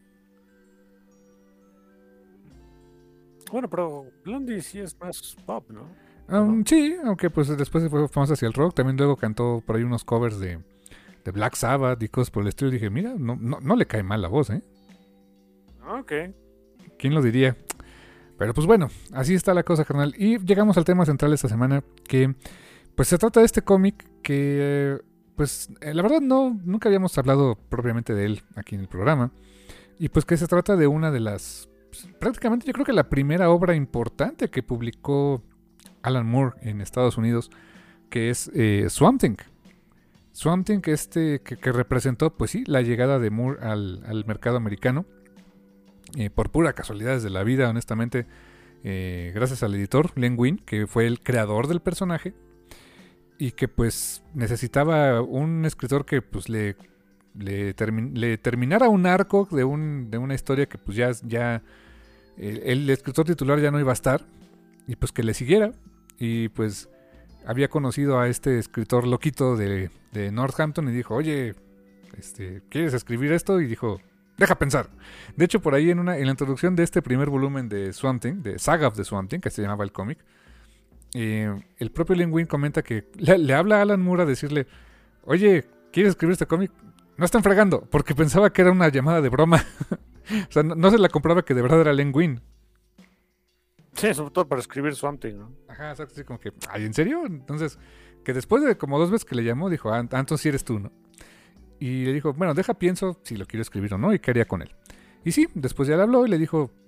Bueno, pero Blondie sí es más pop, ¿no? Sí, aunque pues después se fue más hacia el rock. También luego cantó por ahí unos covers de Black Sabbath y cosas por el estilo. Y dije, mira, no le cae mal la voz, ¿eh? Ok. ¿Quién lo diría? Pero pues bueno, así está la cosa, carnal. Y llegamos al tema central de esta semana, que pues se trata de este cómic que pues la verdad nunca habíamos hablado propiamente de él aquí en el programa. Y pues que se trata de una de las, prácticamente yo creo que la primera obra importante que publicó Alan Moore en Estados Unidos, que es Swamp Thing. Swamp Thing que representó, pues sí, la llegada de Moore al mercado americano. Por pura casualidades de la vida, honestamente, gracias al editor Len Wein, que fue el creador del personaje, y que pues necesitaba un escritor que pues le terminara un arco de una historia que pues ya el escritor titular ya no iba a estar, y pues que le siguiera. Y pues había conocido a este escritor loquito de Northampton y dijo, oye, ¿quieres escribir esto? Y dijo, deja pensar. De hecho, por ahí en la introducción de este primer volumen de Swamp Thing, de Saga of the Swamp Thing, que se llamaba el cómic, el propio Len Wein comenta que le habla a Alan Moore a decirle, oye, ¿quieres escribir este cómic? No están fregando, porque pensaba que era una llamada de broma. O sea, no se la compraba que de verdad era Len Wein. Sí, sobre todo para escribir Swamp Thing, ¿no? Ajá, exacto, así como que, ay, ¿en serio? Entonces, que después de como 2 veces que le llamó, dijo, entonces sí eres tú, ¿no? Y le dijo, bueno, pienso si lo quiero escribir o no y qué haría con él. Y sí, después ya le habló y le dijo,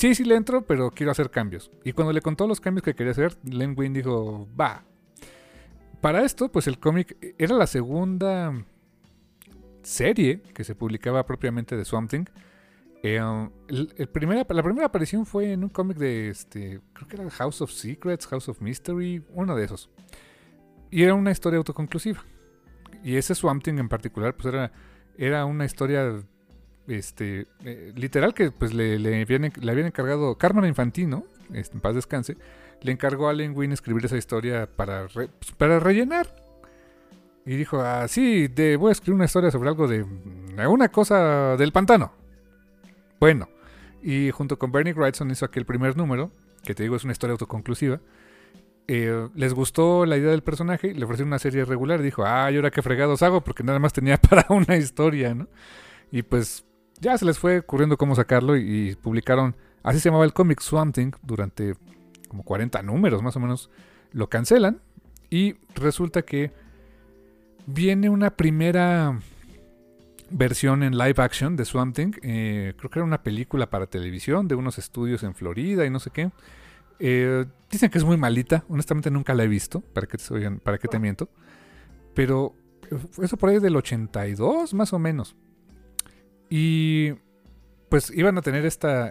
sí le entro, pero quiero hacer cambios. Y cuando le contó los cambios que quería hacer, Len Wein dijo, va. Para esto, pues el cómic era la segunda serie que se publicaba propiamente de Swamp Thing. La primera aparición fue en un cómic de creo que era House of Secrets, House of Mystery, uno de esos. Y era una historia autoconclusiva. Y ese Swamp Thing en particular, pues era una historia literal que pues le habían encargado Carmen Infantino, en paz descanse, le encargó a Len Wein escribir esa historia para rellenar. Y dijo, sí, voy a escribir una historia sobre algo de una cosa del pantano. Bueno, y junto con Bernie Wrightson hizo aquel primer número, que te digo es una historia autoconclusiva. Les gustó la idea del personaje, le ofrecieron una serie regular y dijo, ¿y ahora qué fregados hago? Porque nada más tenía para una historia, ¿no? Y pues ya se les fue ocurriendo cómo sacarlo y publicaron, así se llamaba el cómic, Swamp Thing, durante como 40 números más o menos. Lo cancelan y resulta que viene una primera versión en live action de Swamp Thing. Creo que era una película para televisión de unos estudios en Florida y no sé qué. Dicen que es muy malita. Honestamente nunca la he visto. ¿Para qué te miento? Pero eso por ahí del 82 más o menos. Y pues iban a tener esta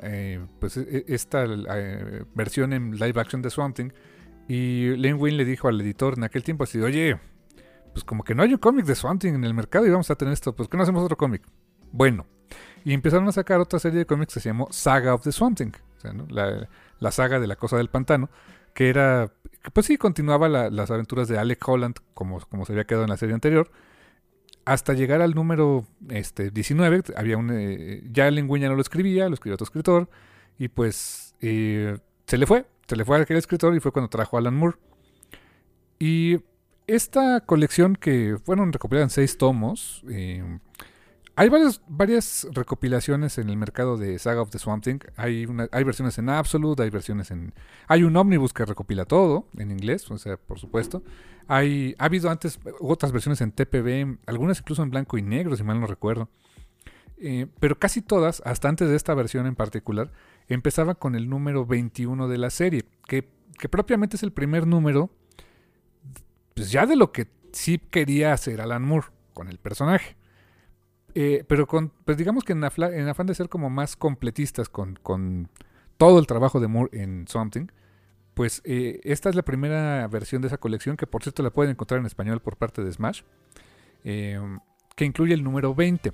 versión en live action de Swamp Thing. Y Len Wein le dijo al editor en aquel tiempo así, oye, pues como que no hay un cómic de Swamp Thing en el mercado y vamos a tener esto, pues ¿qué no hacemos otro cómic? Bueno, y empezaron a sacar otra serie de cómics que se llamó Saga of the Swamp Thing, o sea, ¿no? la saga de la cosa del pantano, que era, pues sí, continuaba las aventuras de Alec Holland como se había quedado en la serie anterior, hasta llegar al número 19, había ya Len Wein ya no lo escribía otro escritor, y pues se le fue a aquel escritor y fue cuando trajo a Alan Moore. Y esta colección que fueron recopiladas en 6 tomos, hay varias recopilaciones en el mercado de Saga of the Swamp Thing. Hay versiones en Absolute, hay un ómnibus que recopila todo en inglés, o sea, por supuesto. Ha habido antes otras versiones en TPB, algunas incluso en blanco y negro, si mal no recuerdo. Pero casi todas, hasta antes de esta versión en particular, empezaban con el número 21 de la serie, que propiamente es el primer número, pues ya de lo que sí quería hacer Alan Moore con el personaje. Pero pues digamos que en afán de ser como más completistas con todo el trabajo de Moore en Swamp Thing, pues esta es la primera versión de esa colección, que por cierto la pueden encontrar en español por parte de Smash, que incluye el número 20.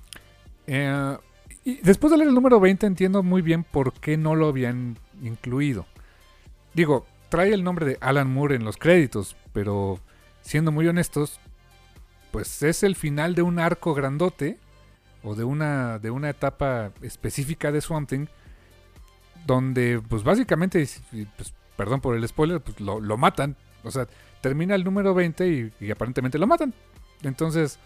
Y después de leer el número 20 entiendo muy bien por qué no lo habían incluido. Digo, trae el nombre de Alan Moore en los créditos, pero siendo muy honestos, pues es el final de un arco grandote o de una etapa específica de Swamp Thing, donde pues básicamente, pues, perdón por el spoiler, pues lo matan. O sea, termina el número 20 y aparentemente lo matan. Entonces,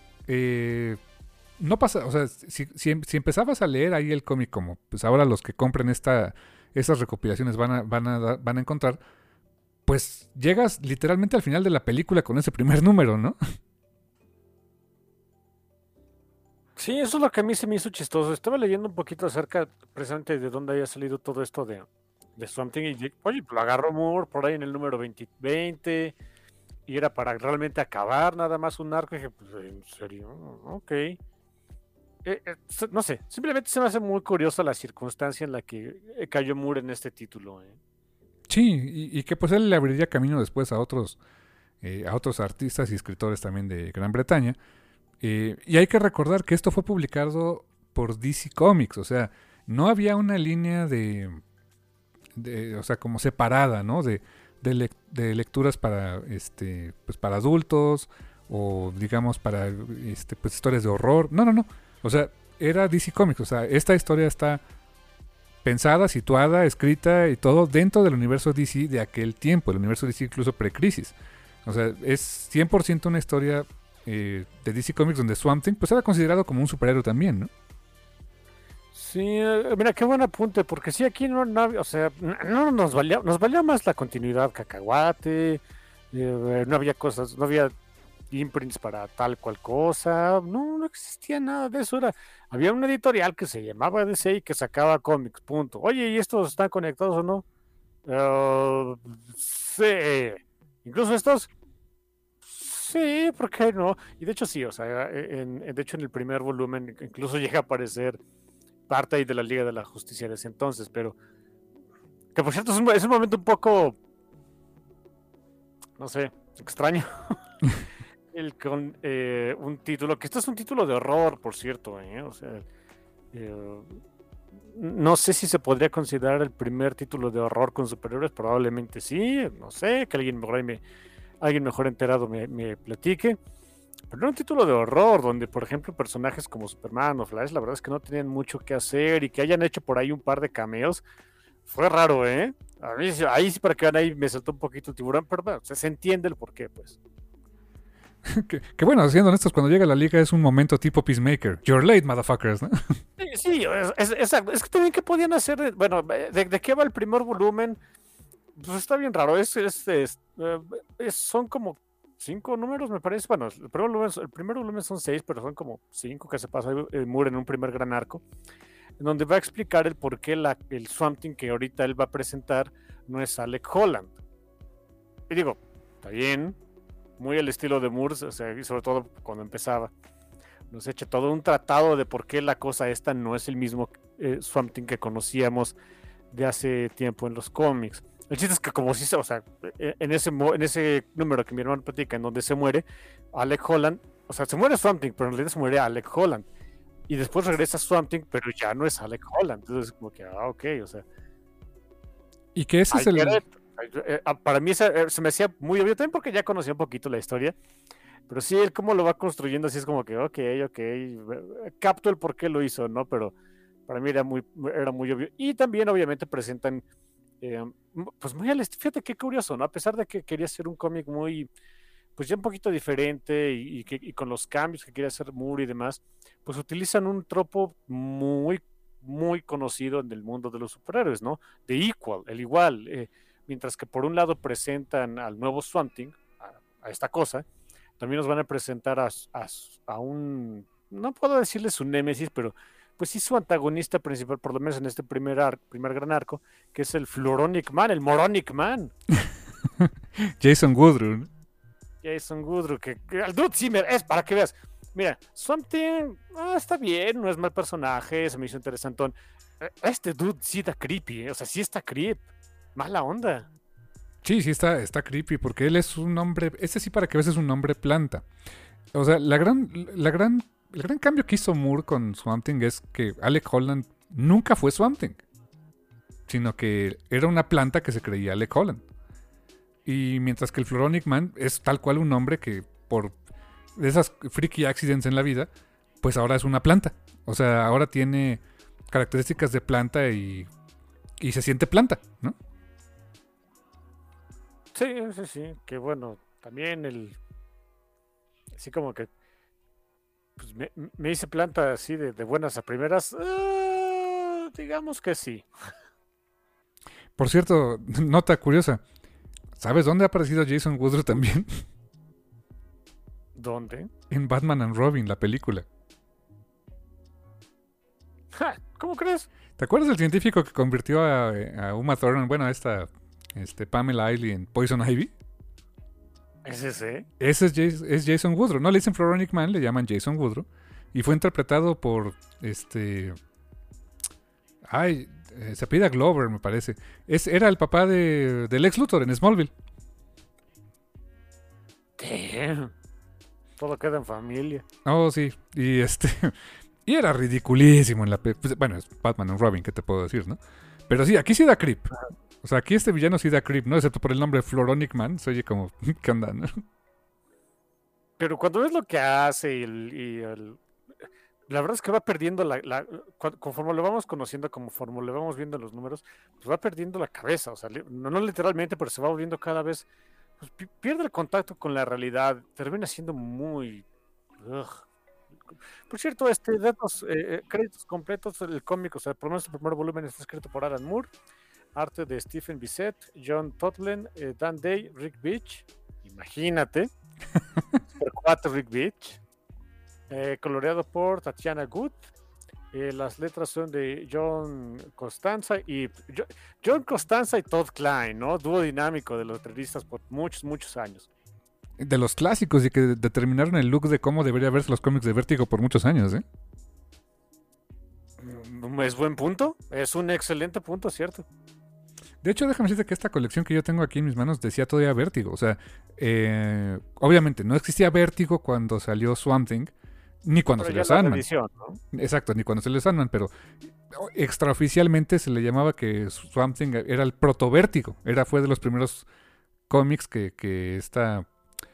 no pasa, o sea, si empezabas a leer ahí el cómic, como pues ahora los que compren esas recopilaciones van a encontrar, pues llegas literalmente al final de la película con ese primer número, ¿no? Sí, eso es lo que a mí se me hizo chistoso. Estaba leyendo un poquito acerca precisamente de dónde había salido todo esto de Swamp Thing y oye, pues lo agarró Moore por ahí en el número 20 y era para realmente acabar nada más un arco. Y dije, pues en serio, ok. No sé, simplemente se me hace muy curiosa la circunstancia en la que cayó Moore en este título. Sí, y que pues él le abriría camino después a otros artistas y escritores también de Gran Bretaña. Y hay que recordar que esto fue publicado por DC Comics, o sea, no había una línea o sea, como separada, ¿no? De lecturas para, pues para adultos o digamos para, pues historias de horror. No. O sea, era DC Comics, o sea, esta historia está pensada, situada, escrita y todo dentro del universo DC de aquel tiempo, el universo DC incluso pre-crisis. O sea, es 100% una historia de DC Comics donde Swamp Thing pues era considerado como un superhéroe también, ¿no? Sí, mira, qué buen apunte, porque sí, aquí no o sea, no nos valía más la continuidad cacahuate, no había cosas, no había imprints para tal cual cosa. No existía nada de eso. Había una editorial que se llamaba DC y que sacaba cómics, punto. Oye, ¿y estos están conectados o no? Sí. Incluso estos. Sí, ¿por qué no? Y de hecho sí, o sea, de hecho en el primer volumen incluso llega a aparecer parte ahí de la Liga de la Justicia de ese entonces, pero que por cierto es un momento un poco, no sé, extraño. El con un título, que esto es un título de horror, por cierto, o sea, no sé si se podría considerar el primer título de horror con superhéroes, probablemente sí, no sé, que alguien mejor enterado me platique. Pero era un título de horror, donde, por ejemplo, personajes como Superman o Flash, la verdad es que no tenían mucho que hacer y que hayan hecho por ahí un par de cameos. Fue raro, ¿eh? A mí, ahí sí, para que vean, ahí me saltó un poquito el tiburón, pero bueno, se entiende el porqué, pues. que bueno, siendo honestos, cuando llega la liga es un momento tipo Peacemaker. You're late, motherfuckers, ¿no? Sí, es que también que podían hacer, bueno, ¿de qué va el primer volumen? Pues está bien raro, son como 5 números, me parece. Bueno, el primer volumen son 6, pero son como 5 que se pasa Moore en un primer gran arco, en donde va a explicar el por qué el Swamp Thing que ahorita él va a presentar no es Alec Holland. Y digo, está bien, muy al estilo de Moore, o sea, y sobre todo cuando empezaba. Nos echa todo un tratado de por qué la cosa esta no es el mismo Swamp Thing que conocíamos de hace tiempo en los cómics. El chiste es que como si, o sea, en ese número que mi hermano platica, en donde se muere Alec Holland, o sea, se muere Swamp Thing, pero en realidad se muere Alec Holland. Y después regresa Swamp Thing, pero ya no es Alec Holland. Entonces, como que, ok, o sea. Y que ese es el... Para mí se me hacía muy obvio también porque ya conocía un poquito la historia. Pero sí, él cómo lo va construyendo, así es como que, ok, capto el por qué lo hizo, ¿no? Pero para mí era muy obvio. Y también, obviamente, presentan, pues muy fíjate qué curioso, ¿no? A pesar de que quería ser un cómic muy, pues ya un poquito diferente y con los cambios que quería hacer Moore y demás, pues utilizan un tropo muy, muy conocido en el mundo de los superhéroes, ¿no? De el igual. Mientras que por un lado presentan al nuevo Swamp Thing, a esta cosa, también nos van a presentar a un, no puedo decirle su némesis, pero pues sí su antagonista principal, por lo menos en este primer gran arco, que es el Floronic Man, el Moronic Man. Jason Woodrue, ¿no? Jason Woodrue, que el dude sí es para que veas. Mira, Something está bien, no es mal personaje, se me hizo interesantón. Este dude sí da creepy, o sea, sí está creep. Mala onda. Sí, está creepy porque él es un hombre, ese sí para que veas es un hombre planta. O sea, el gran cambio que hizo Moore con Swamp Thing es que Alec Holland nunca fue Swamp Thing, sino que era una planta que se creía Alec Holland. Y mientras que el Floronic Man es tal cual un hombre que por esas freaky accidents en la vida, pues ahora es una planta. O sea, ahora tiene características de planta y se siente planta, ¿no? Sí, que bueno, también así como que pues me hice planta así de buenas a primeras, digamos que sí. Por cierto, nota curiosa, ¿sabes dónde ha aparecido Jason Woodrue también? ¿Dónde? En Batman and Robin, la película. ¿Cómo crees? ¿Te acuerdas del científico que convirtió a Uma Thurman, bueno, a esta Pamela Iley en Poison Ivy? ¿Es ese? Ese es Jason Woodrue. No le dicen Floronic Man, le llaman Jason Woodrue. Y fue interpretado por se apellida Glover, me parece. Era el papá de Lex Luthor en Smallville. Damn. Todo queda en familia. Oh, sí. Y y era ridiculísimo en la bueno, es Batman and Robin, ¿qué te puedo decir, no? Pero sí, aquí sí da creep. O sea, aquí este villano sí da creep, ¿no? Excepto por el nombre Floronic Man. Se oye como, ¿qué onda, no? Pero cuando ves lo que hace la verdad es que va perdiendo conforme lo vamos conociendo, conforme le vamos viendo los números, pues va perdiendo la cabeza. O sea, no literalmente, pero se va volviendo cada vez, pues pierde el contacto con la realidad. Termina siendo muy... Por cierto, datos, créditos completos del cómic, o sea, por lo menos el primer volumen está escrito por Alan Moore, arte de Stephen Bissett, John Totland, Dan Day, Rick Beach, imagínate, super Patrick Beach, coloreado por Tatiana Good. Las letras son de John Costanza y Todd Klein, ¿no? Dúo dinámico de los letristas por muchos años. De los clásicos y que determinaron el look de cómo debería verse los cómics de Vértigo por muchos años, ¿eh? Es buen punto, es un excelente punto, cierto. De hecho, déjame decirte que esta colección que yo tengo aquí en mis manos decía todavía Vértigo. O sea, obviamente no existía Vértigo cuando salió Swamp Thing, ni cuando salió Sandman. Edición, ¿no? Exacto, ni cuando salió Sandman, pero extraoficialmente se le llamaba que Swamp Thing era el proto-Vértigo. Fue de los primeros cómics que esta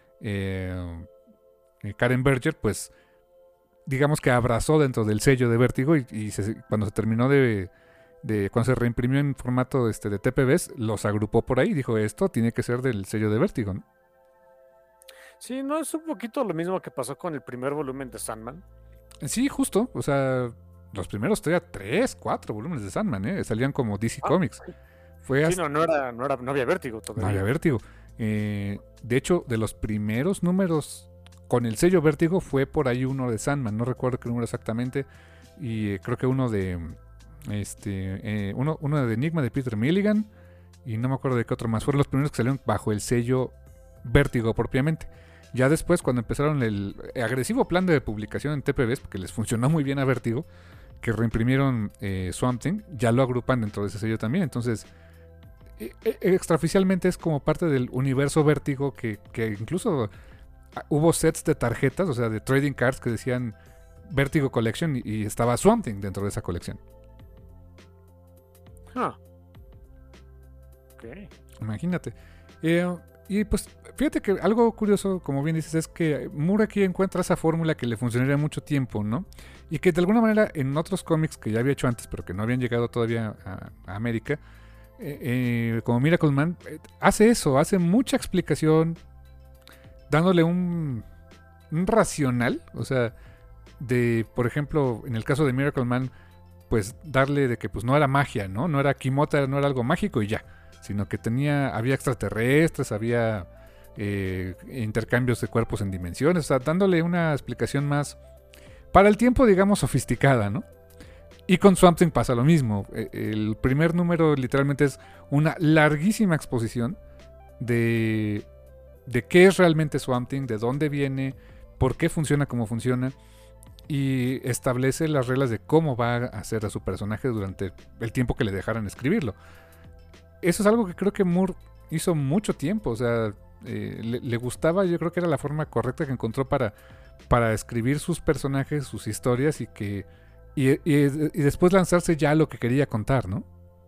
Karen Berger, pues, digamos que abrazó dentro del sello de Vértigo y cuando se terminó cuando se reimprimió en formato de TPBs, los agrupó por ahí y dijo, esto tiene que ser del sello de Vértigo, ¿no? Sí, no es un poquito lo mismo que pasó con el primer volumen de Sandman. Sí, justo, o sea, los primeros 3, 4 volúmenes de Sandman, salían como DC Comics. Fue sí, no había Vértigo todavía. No había Vértigo. De hecho, de los primeros números con el sello Vértigo fue por ahí uno de Sandman, no recuerdo qué número exactamente, y creo que uno de uno de Enigma de Peter Milligan, y no me acuerdo de qué otro más. Fueron los primeros que salieron bajo el sello Vértigo propiamente. Ya después, cuando empezaron el agresivo plan de publicación en TPBs, porque les funcionó muy bien a Vértigo, que reimprimieron Swamp Thing, ya lo agrupan dentro de ese sello también. Entonces, extraoficialmente es como parte del universo Vértigo, que incluso hubo sets de tarjetas, o sea, de trading cards que decían Vértigo Collection y estaba Swamp Thing dentro de esa colección. Okay. Imagínate. Y pues fíjate que algo curioso, como bien dices, es que Moore aquí encuentra esa fórmula que le funcionaría mucho tiempo, ¿no? Y que de alguna manera en otros cómics que ya había hecho antes, pero que no habían llegado todavía a América, como Miracle Man, hace eso, hace mucha explicación, dándole un racional, o sea, por ejemplo, en el caso de Miracle Man, pues darle de que pues no era magia, ¿no? No era Kimota, no era algo mágico y ya, sino que había extraterrestres, había intercambios de cuerpos en dimensiones, o sea, dándole una explicación más para el tiempo, digamos, sofisticada, ¿no? Y con Swamp Thing pasa lo mismo. El primer número literalmente es una larguísima exposición de qué es realmente Swamp Thing, de dónde viene, por qué funciona como funciona, y establece las reglas de cómo va a hacer a su personaje durante el tiempo que le dejaran escribirlo. Eso es algo que creo que Moore hizo mucho tiempo, o sea, le gustaba, yo creo que era la forma correcta que encontró para escribir sus personajes, sus historias y después lanzarse ya a lo que quería contar, ¿no?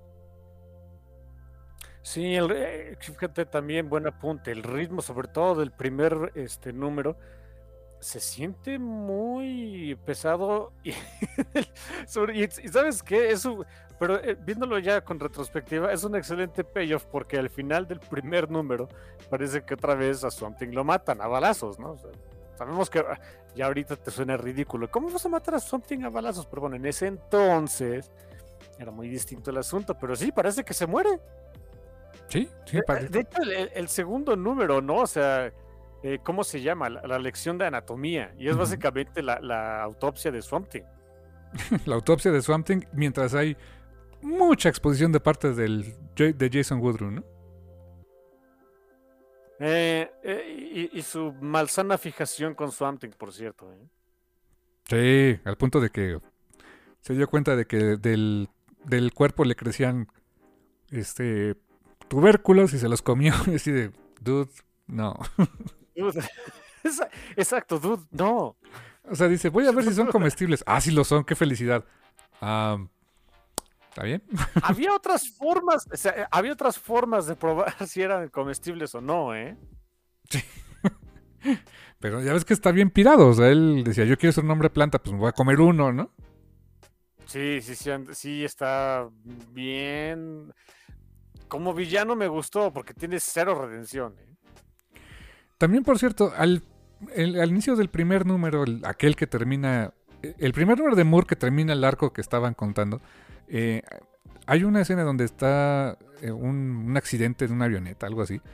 Sí, fíjate también, buen apunte, el ritmo sobre todo del primer número se siente muy pesado y ¿sabes qué? Pero viéndolo ya con retrospectiva, es un excelente payoff porque al final del primer número parece que otra vez a Swamp Thing lo matan a balazos, ¿no? O sea, sabemos que ya ahorita te suena ridículo. ¿Cómo vas a matar a Swamp Thing a balazos? Pero bueno, en ese entonces era muy distinto el asunto, pero sí, parece que se muere. Sí, de hecho, el segundo número, ¿no? O sea, ¿cómo se llama? La lección de anatomía. Y es básicamente la autopsia de Swamp Thing. La autopsia de Swamp Thing, mientras hay mucha exposición de parte de Jason Woodrue, ¿no? Y su malsana fijación con Swamp Thing, por cierto. Sí, al punto de que se dio cuenta de que del cuerpo le crecían tubérculos y se los comió. Y así de, dude, no. Exacto, dude, no. O sea, dice, voy a ver si son comestibles. Ah, sí lo son, qué felicidad. ¿Está bien? Había otras formas de probar si eran comestibles o no, ¿eh? Sí. Pero ya ves que está bien pirado. O sea, él decía, yo quiero ser un hombre planta, pues me voy a comer uno, ¿no? Sí, está bien. Como villano me gustó porque tiene cero redención, ¿eh? También, por cierto, al inicio del primer número, aquel que termina, el primer número de Moore que termina el arco que estaban contando, hay una escena donde está un accidente en una avioneta, algo así,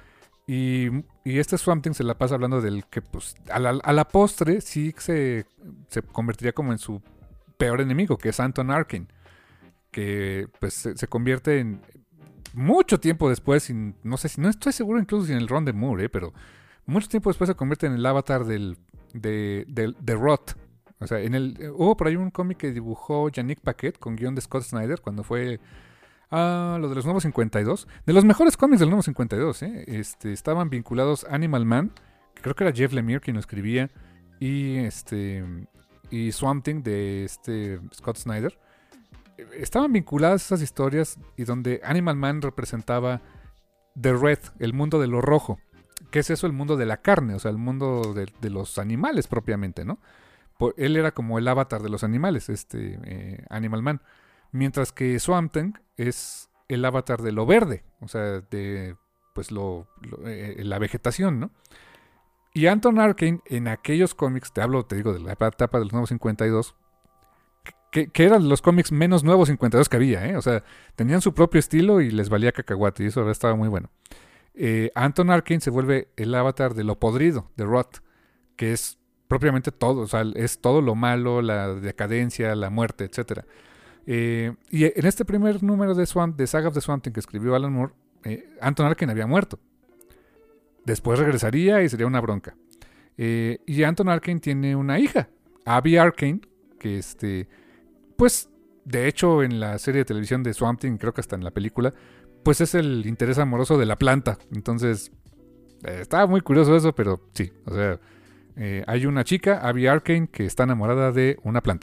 Y este Swamp Thing se la pasa hablando del que, pues, a la postre sí se convertiría como en su peor enemigo, que es Anton Arkin. Que, pues, se convierte en mucho tiempo después, no sé si, no estoy seguro incluso si en el run de Moore, pero mucho tiempo después se convierte en el avatar de Roth. O sea, hubo por ahí un cómic que dibujó Yannick Paquet con guión de Scott Snyder cuando fue lo de los Nuevos 52. De los mejores cómics del Nuevo 52, estaban vinculados Animal Man, que creo que era Jeff Lemire quien lo escribía, y Swamp Thing de Scott Snyder. Estaban vinculadas esas historias y donde Animal Man representaba The Red, el mundo de lo rojo. ¿Qué es eso? El mundo de la carne, o sea, el mundo de los animales propiamente, ¿no? Él era como el avatar de los animales, Animal Man. Mientras que Swamp Thing es el avatar de lo verde, o sea, de pues la vegetación, ¿no? Y Anton Arkin en aquellos cómics, te digo de la etapa de los Nuevos 52, que eran los cómics menos Nuevos 52 que había, o sea, tenían su propio estilo y les valía cacahuate, y eso estaba muy bueno. Anton Arkin se vuelve el avatar de lo podrido, de Roth, que es propiamente todo, o sea, es todo lo malo, la decadencia, la muerte, etcétera. Y en este primer número de Saga of the Swamp Thing que escribió Alan Moore, Anton Arkin había muerto. Después regresaría y sería una bronca. Y Anton Arkin tiene una hija, Abby Arkin, que pues de hecho en la serie de televisión de Swamp Thing, creo que hasta en la película, pues es el interés amoroso de la planta. Entonces, estaba muy curioso eso, pero sí, o sea, hay una chica, Abby Arkin, que está enamorada de una planta.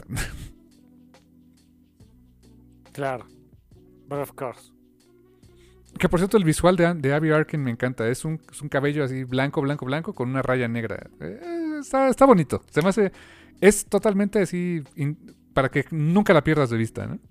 Claro, but of course. Que por cierto, el visual de Abby Arkin me encanta. Es un cabello así blanco, blanco, blanco, con una raya negra. Está bonito. Se me hace. Es totalmente así. Para que nunca la pierdas de vista, ¿no?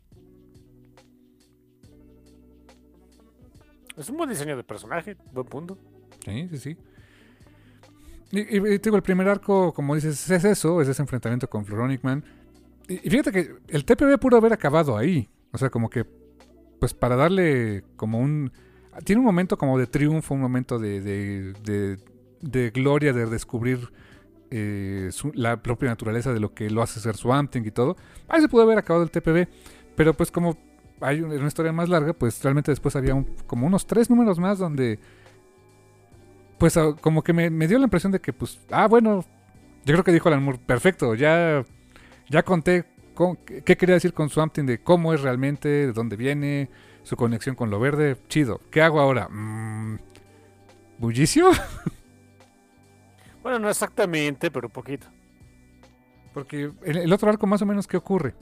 Es un buen diseño de personaje, buen punto. Sí. Y digo, el primer arco, como dices, es eso, es ese enfrentamiento con Floronic Man. Y fíjate que el TPB pudo haber acabado ahí. O sea, como que, pues para darle como tiene un momento como de triunfo, un momento de gloria, de descubrir la propia naturaleza de lo que lo hace ser Swamp Thing y todo. Ahí se pudo haber acabado el TPB. Pero pues como hay una historia más larga, pues realmente después había como unos 3 números más donde pues como que me dio la impresión de que pues, bueno, yo creo que dijo Alan Moore, perfecto, ya conté qué quería decir con Swamp Thing, de cómo es realmente, de dónde viene, su conexión con lo verde, chido. ¿Qué hago ahora? ¿Bullicio? Bueno, no exactamente, pero un poquito. Porque el otro arco más o menos, ¿qué ocurre?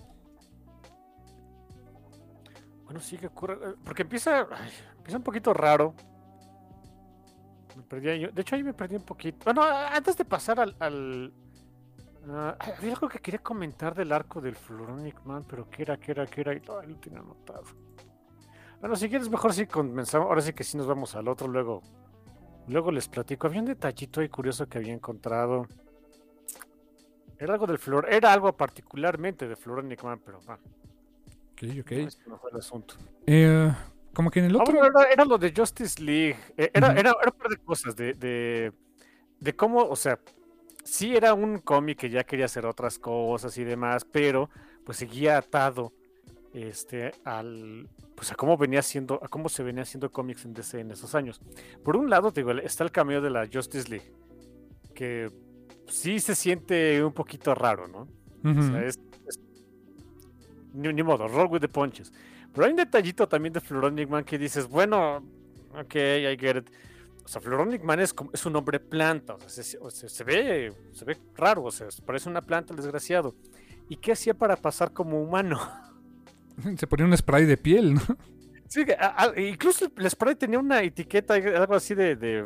Bueno, sí que ocurre, porque empieza un poquito raro. Me perdí yo. De hecho, ahí me perdí un poquito. Bueno, antes de pasar había algo que quería comentar del arco del Floronic Man, pero ¿qué era? Y todavía lo tenía anotado. Bueno, si quieres, mejor sí comenzamos. Ahora sí que sí nos vamos al otro, luego les platico. Había un detallito ahí curioso que había encontrado. Era algo particularmente de Floronic Man, pero bueno. Ok. No fue el asunto. Como que en el otro... Bueno, era lo de Justice League. Era un par de cosas de cómo, o sea, sí era un cómic que ya quería hacer otras cosas y demás, pero pues seguía atado a cómo se venía haciendo cómics en DC en esos años. Por un lado, digo, está el cameo de la Justice League, que sí se siente un poquito raro, ¿no? O sea, ni modo, roll with the punches. Pero hay un detallito también de Floronic Man que dices, bueno, ok, I get it. O sea, Floronic Man es un hombre planta, o sea, se ve raro, o sea, parece una planta el desgraciado. ¿Y qué hacía para pasar como humano? Se ponía un spray de piel, ¿no? Sí, incluso el spray tenía una etiqueta, algo así de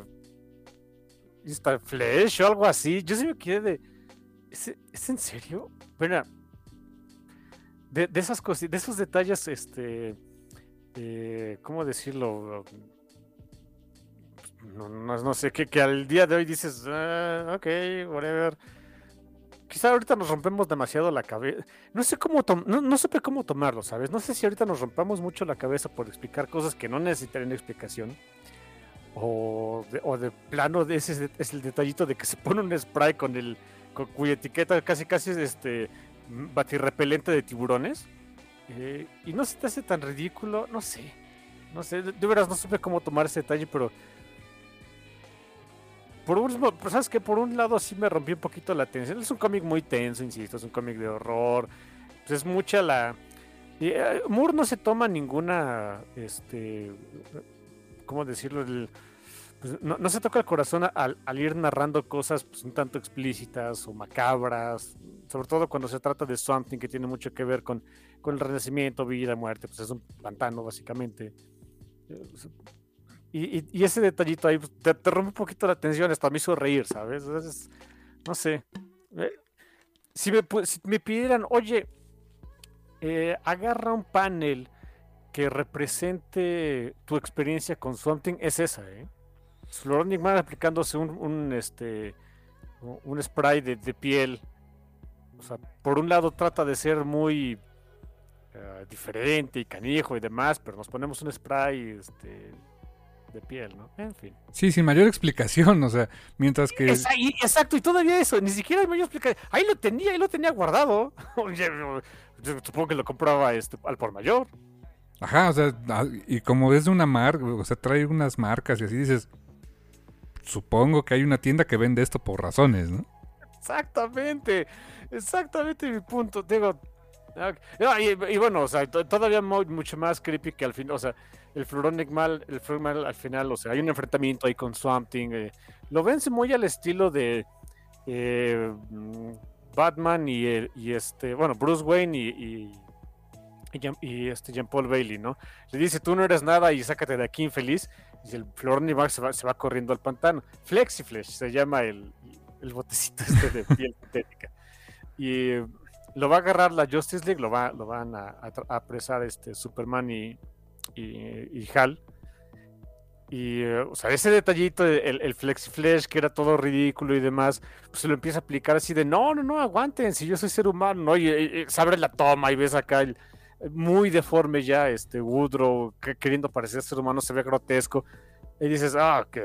Flash o algo así. Yo sí me quedé de... ¿Es en serio? Bueno, de esas cosas, de esos detalles, ¿cómo decirlo? No sé, que al día de hoy dices, ok, whatever. Quizá ahorita nos rompemos demasiado la cabeza. No sé no supe cómo tomarlo, ¿sabes? No sé si ahorita nos rompamos mucho la cabeza por explicar cosas que no necesitarían explicación. o de plano, ese es el detallito de que se pone un spray cuya etiqueta casi es batirrepelente de tiburones. Y no se te hace tan ridículo, no sé, de veras no supe cómo tomar ese detalle, pero ¿sabes qué? Por un lado sí me rompió un poquito la tensión. Es un cómic muy tenso, insisto, es un cómic de horror. Pues es mucha Moore no se toma ninguna, ¿cómo decirlo? Pues no se toca el corazón al ir narrando cosas pues, un tanto explícitas o macabras, sobre todo cuando se trata de Swamp Thing, que tiene mucho que ver con el renacimiento, vida, muerte, pues es un pantano básicamente. Y ese detallito ahí pues, te rompe un poquito la atención, hasta me hizo reír, ¿sabes? Entonces, no sé. Si me pidieran, oye, agarra un panel que represente tu experiencia con Swamp Thing, es esa, ¿eh? Floronic Man aplicándose un spray de piel. O sea, por un lado trata de ser muy diferente y canijo y demás, pero nos ponemos un spray de piel, ¿no? En fin. Sí, sin mayor explicación, o sea, mientras que... Exacto, y todavía eso, ni siquiera hay mayor explicación. Ahí lo tenía guardado. Yo supongo que lo compraba al por mayor. Ajá, o sea, y como es de una marca, o sea, trae unas marcas y así dices, supongo que hay una tienda que vende esto por razones, ¿no? Exactamente mi punto. Digo, y bueno, o sea, todavía mucho más creepy que al fin, o sea, el Floronic Mal al final, o sea, hay un enfrentamiento ahí con Swamp Thing. Lo vence muy al estilo de Batman y bueno, Bruce Wayne y Jean Paul Bailey, ¿no? Le dice, tú no eres nada y sácate de aquí infeliz. Y el Floronic Mal se va corriendo al pantano. Flexiflesh se llama el botecito de piel sintética. Y lo va a agarrar la Justice League, lo van a apresar Superman y Hal. Y, o sea, ese detallito, el Flexiflesh, que era todo ridículo y demás, pues se lo empieza a aplicar así de, no, aguanten, si yo soy ser humano, ¿no? Y se abre la toma y ves acá muy deforme ya, Woodrow, queriendo parecer ser humano, se ve grotesco. Y dices, ok,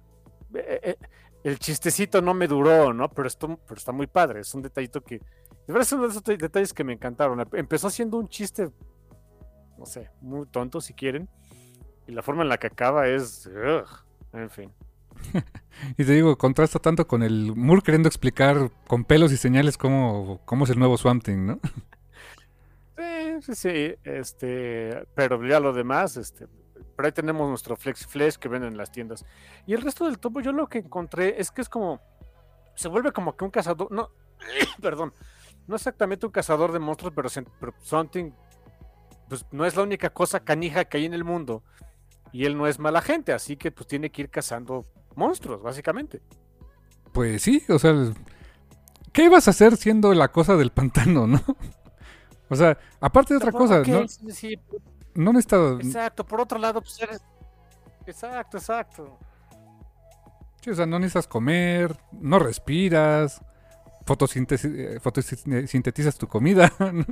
el chistecito no me duró, ¿no? Pero está muy padre, es un detallito que, de verdad, es uno de esos detalles que me encantaron. Empezó siendo un chiste, no sé, muy tonto si quieren, y la forma en la que acaba es, en fin. Y te digo, contrasta tanto con el Moore queriendo explicar con pelos y señales cómo es el nuevo Swamp Thing, ¿no? Sí, pero ya lo demás, por ahí tenemos nuestro Flexiflesh que venden en las tiendas. Y el resto del topo, yo lo que encontré es que es como, se vuelve como que un cazador, no, perdón, no exactamente un cazador de monstruos, pero Swamp Thing, pues no es la única cosa canija que hay en el mundo. Y él no es mala gente, así que pues tiene que ir cazando monstruos, básicamente. Pues sí, o sea, ¿qué ibas a hacer siendo la cosa del pantano, no? O sea, aparte de otra cosa, okay, ¿no? Sí. No necesita... Exacto, por otro lado, pues eres... Exacto. Sí, o sea, no necesitas comer, no respiras, fotosintetizas tu comida, ¿no?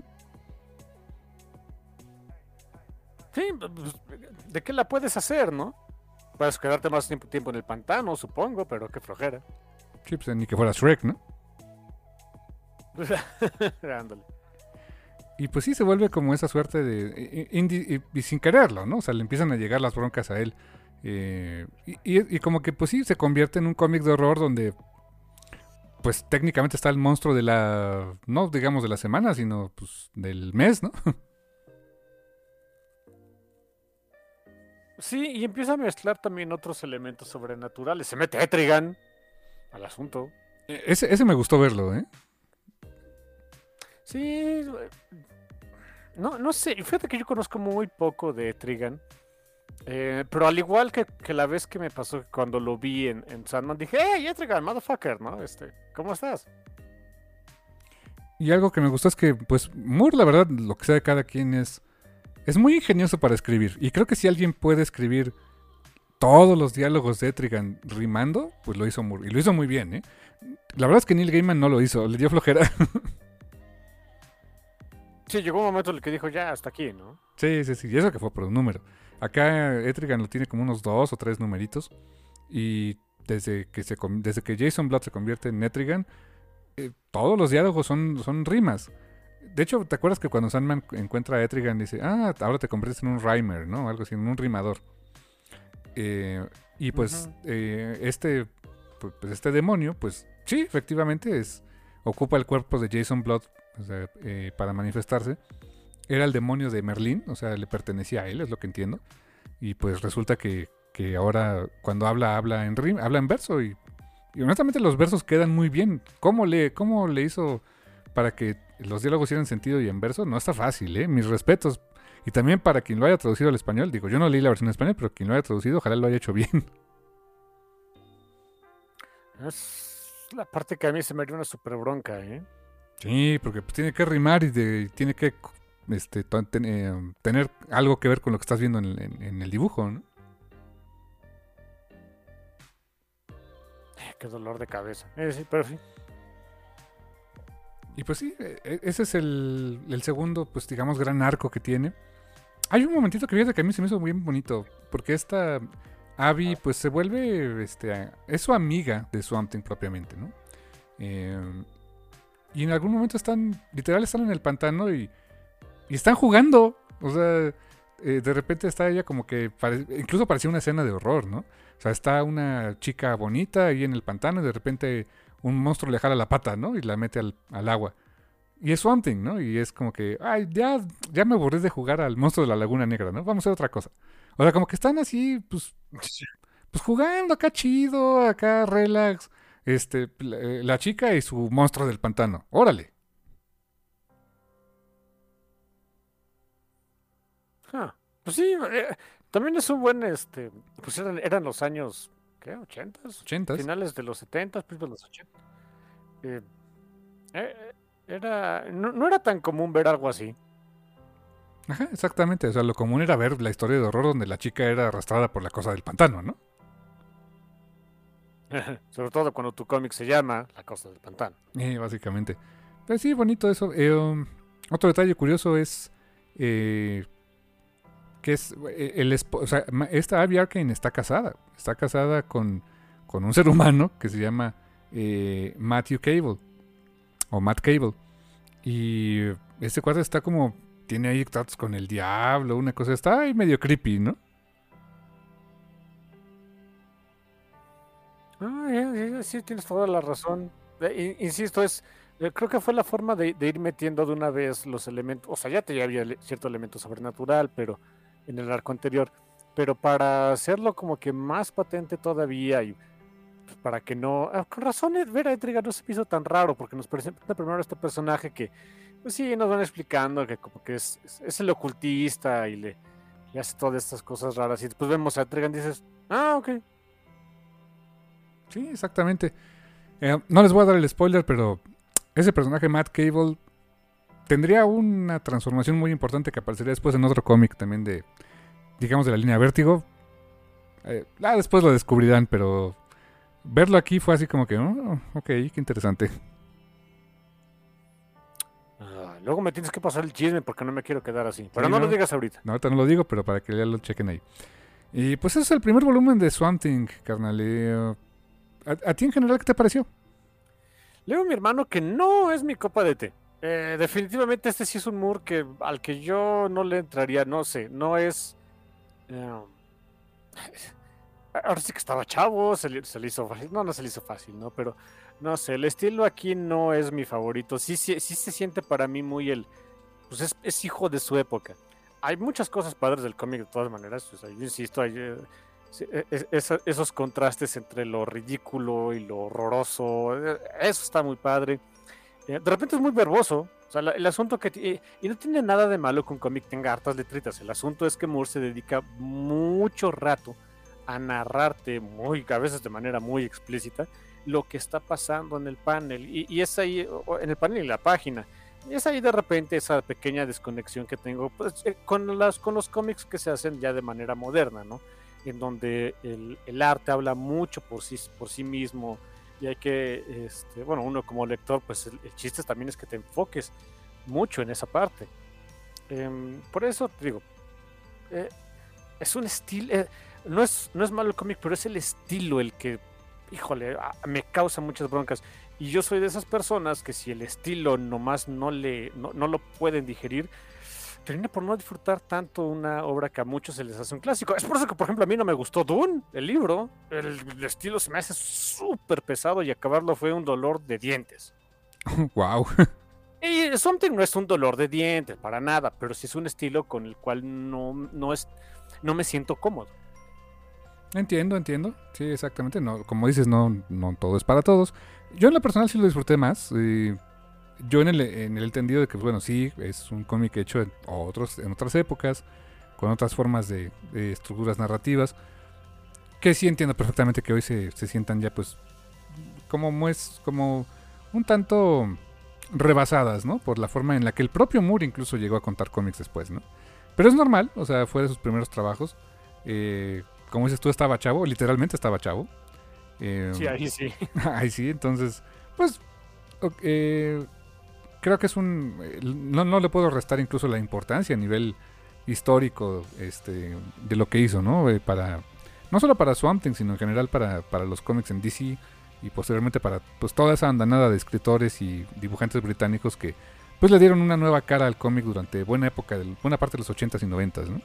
Sí, ¿de qué la puedes hacer, no? Puedes quedarte más tiempo en el pantano, supongo, pero qué flojera. Sí, pues ni que fuera Shrek, ¿no? Ándale. Y pues sí, se vuelve como esa suerte de... y sin quererlo, ¿no? O sea, le empiezan a llegar las broncas a él. Y como que pues sí, se convierte en un cómic de horror donde... Pues técnicamente está el monstruo de la... No digamos de la semana, sino pues del mes, ¿no? Sí, y empieza a mezclar también otros elementos sobrenaturales. Se mete Etrigan al asunto. Ese me gustó verlo, ¿eh? Sí, no sé, fíjate que yo conozco muy poco de Etrigan, pero al igual que la vez que me pasó cuando lo vi en Sandman, dije, hey, Etrigan, motherfucker, ¿no? ¿Cómo estás? Y algo que me gustó es que, pues, Moore, la verdad, lo que sea de cada quien es muy ingenioso para escribir. Y creo que si alguien puede escribir todos los diálogos de Etrigan rimando, pues lo hizo Moore. Y lo hizo muy bien, ¿eh? La verdad es que Neil Gaiman no lo hizo, le dio flojera. Sí, llegó un momento en el que dijo, ya, hasta aquí, ¿no? Sí. Y eso que fue por un número. Acá Etrigan lo tiene como unos 2 o 3 numeritos. Y desde que Jason Blood se convierte en Etrigan, todos los diálogos son rimas. De hecho, ¿te acuerdas que cuando Sandman encuentra a Etrigan dice, ahora te conviertes en un rhymer, ¿no? Algo así, en un rimador. Y pues este demonio, pues sí, efectivamente ocupa el cuerpo de Jason Blood, o sea, para manifestarse. Era el demonio de Merlín, o sea, le pertenecía a él, es lo que entiendo. Y pues resulta que ahora cuando habla en verso y honestamente los versos quedan muy bien. ¿Cómo le hizo para que los diálogos hicieran sentido y en verso? No está fácil, ¿eh? Mis respetos. Y también para quien lo haya traducido al español, digo, yo no leí la versión en español, pero quien lo haya traducido, ojalá lo haya hecho bien. Es la parte que a mí se me dio una super bronca, ¿eh? Sí, porque pues, tiene que rimar y tiene que tener algo que ver con lo que estás viendo en el dibujo, ¿no? Qué dolor de cabeza. Sí, pero sí. Y pues sí, ese es el segundo, pues digamos, gran arco que tiene. Hay un momentito que fíjate que a mí se me hizo bien bonito, porque esta Abby pues se vuelve, es su amiga de Swamp Thing propiamente, ¿no? Y en algún momento literal están en el pantano y están jugando, o sea, de repente está ella como que, incluso parecía una escena de horror, ¿no? O sea, está una chica bonita ahí en el pantano y de repente un monstruo le jala la pata, ¿no? Y la mete al agua. Y es Swamp Thing, ¿no? Y es como que, ay, ya me aburrí de jugar al monstruo de la Laguna Negra, ¿no? Vamos a hacer otra cosa. O sea, como que están así, pues jugando acá chido, acá relax. La chica y su monstruo del pantano. Órale. Pues sí, también es un buen, pues eran los años, ¿qué? ¿80s? 80s. Finales de los 70s, principios de los 80. No era tan común ver algo así. Ajá, exactamente. O sea, lo común era ver la historia de horror donde la chica era arrastrada por la cosa del pantano, ¿no? Sobre todo cuando tu cómic se llama La Cosa del Pantano. Básicamente. Pero sí, bonito eso. Otro detalle curioso es que es o sea, esta Abby Arkane está casada. Está casada con un ser humano que se llama Matthew Cable. O Matt Cable. Y este cuadro está como... Tiene ahí tratos con el diablo, una cosa. Está ahí medio creepy, ¿no? Sí, tienes toda la razón. Insisto, creo que fue la forma de ir metiendo de una vez los elementos. O sea, ya había cierto elemento sobrenatural, pero en el arco anterior. Pero para hacerlo como que más patente todavía y pues, para que no... con razón, ver a Etrigan no se me hizo tan raro, porque nos presenta primero este personaje que, pues sí, nos van explicando que como que es el ocultista y le hace todas estas cosas raras. Y después vemos a Etrigan y dices, ok. Sí, exactamente. No les voy a dar el spoiler, pero ese personaje, Matt Cable, tendría una transformación muy importante que aparecería después en otro cómic también de, digamos, de la línea Vértigo. Después lo descubrirán, pero verlo aquí fue así como que, ok, qué interesante. Luego me tienes que pasar el chisme porque no me quiero quedar así. Pero sí, no lo digas ahorita. No, ahorita no lo digo, pero para que ya lo chequen ahí. Y pues ese es el primer volumen de Swamp Thing, carnal. ¿A ti en general qué te pareció? Leo a mi hermano que no es mi copa de té. Definitivamente este sí es un Moore al que yo no le entraría, no sé, no es... ahora sí que estaba chavo, se le hizo fácil, no se le hizo fácil, ¿no? Pero no sé, el estilo aquí no es mi favorito, sí se siente para mí muy pues es hijo de su época. Hay muchas cosas padres del cómic de todas maneras, o sea, yo insisto, hay... esos contrastes entre lo ridículo y lo horroroso, eso está muy padre. De repente es muy verboso, o sea, el asunto y no tiene nada de malo que un cómic tenga hartas letritas, el asunto es que Moore se dedica mucho rato a narrarte a veces de manera muy explícita lo que está pasando en el panel y es ahí, en el panel y la página, y es ahí de repente esa pequeña desconexión que tengo pues, con los cómics que se hacen ya de manera moderna, ¿no? En donde el arte habla mucho por sí mismo y hay que, uno como lector, pues el chiste también es que te enfoques mucho en esa parte. Por eso te digo, eh, es un estilo, no es malo el cómic, pero es el estilo el que, híjole, me causa muchas broncas. Y yo soy de esas personas que si el estilo nomás no lo pueden digerir, termina por no disfrutar tanto una obra que a muchos se les hace un clásico. Es por eso que, por ejemplo, a mí no me gustó Dune, el libro. El estilo se me hace súper pesado y acabarlo fue un dolor de dientes. Wow. Y Something no es un dolor de dientes, para nada, pero sí es un estilo con el cual no me siento cómodo. Entiendo. Sí, exactamente. No, como dices, no todo es para todos. Yo en lo personal sí lo disfruté más. Yo en el entendido de que, bueno, sí, es un cómic hecho en otras épocas, con otras formas de estructuras narrativas, que sí entiendo perfectamente que hoy se sientan ya, pues, como un tanto rebasadas, ¿no? Por la forma en la que el propio Moore incluso llegó a contar cómics después, ¿no? Pero es normal, o sea, fue de sus primeros trabajos. Como dices tú, estaba chavo, literalmente estaba chavo. Sí, ahí sí. Ahí sí, entonces, pues, creo que es no le puedo restar incluso la importancia a nivel histórico de lo que hizo, ¿no? No solo para Swamp Thing, sino en general para los cómics en DC y posteriormente para pues toda esa andanada de escritores y dibujantes británicos que pues le dieron una nueva cara al cómic durante buena parte de los 80s y 90s, ¿no?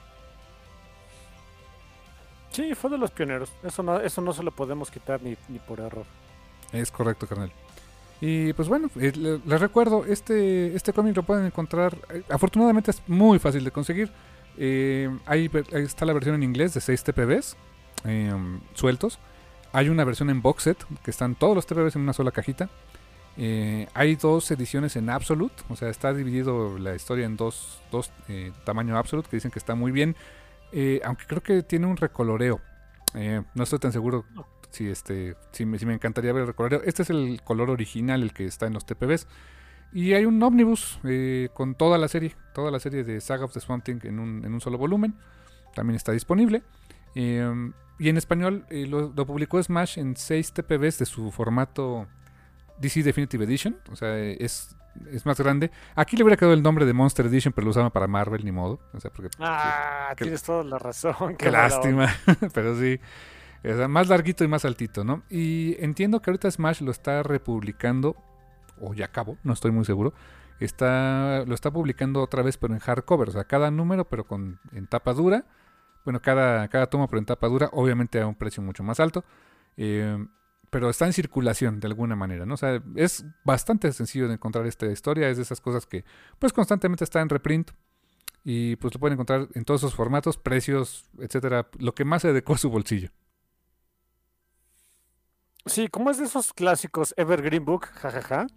Sí, fue de los pioneros. Eso no se lo podemos quitar ni por error. Es correcto, carnal. Y pues bueno, les recuerdo, este cómic lo pueden encontrar, afortunadamente es muy fácil de conseguir. Ahí está la versión en inglés de 6 TPBs sueltos. Hay una versión en box set, que están todos los TPBs en una sola cajita. Hay 2 ediciones en Absolute, o sea, está dividido la historia en dos tamaño Absolute, que dicen que está muy bien. Aunque creo que tiene un recoloreo. No estoy tan seguro si me encantaría ver el recoloreo. Este es el color original, el que está en los TPBs. Y hay un ómnibus con toda la serie de Saga of the Swamp Thing en un solo volumen. También está disponible. Y en español lo publicó Smash en 6 TPBs de su formato DC Definitive Edition. O sea, es más grande. Aquí le hubiera quedado el nombre de Monster Edition, pero lo usaban para Marvel, ni modo. O sea, porque, tienes toda la razón. Qué lástima. Pero sí. O sea, más larguito y más altito, ¿no? Y entiendo que ahorita Smash lo está republicando, o ya acabó, no estoy muy seguro. Lo está publicando otra vez, pero en hardcover. O sea, cada número, pero en tapa dura. Bueno, cada toma, pero en tapa dura. Obviamente a un precio mucho más alto. Pero está en circulación de alguna manera, ¿no? O sea, es bastante sencillo de encontrar esta historia. Es de esas cosas que, pues, constantemente está en reprint. Y pues lo pueden encontrar en todos esos formatos, precios, etcétera. Lo que más se adecua a su bolsillo. Sí, como es de esos clásicos Evergreen Book, jajaja.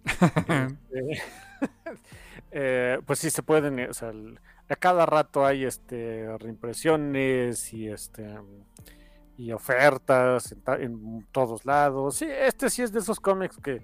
Pues sí se pueden, o sea, a cada rato hay reimpresiones y ofertas en todos lados. Sí, sí es de esos cómics que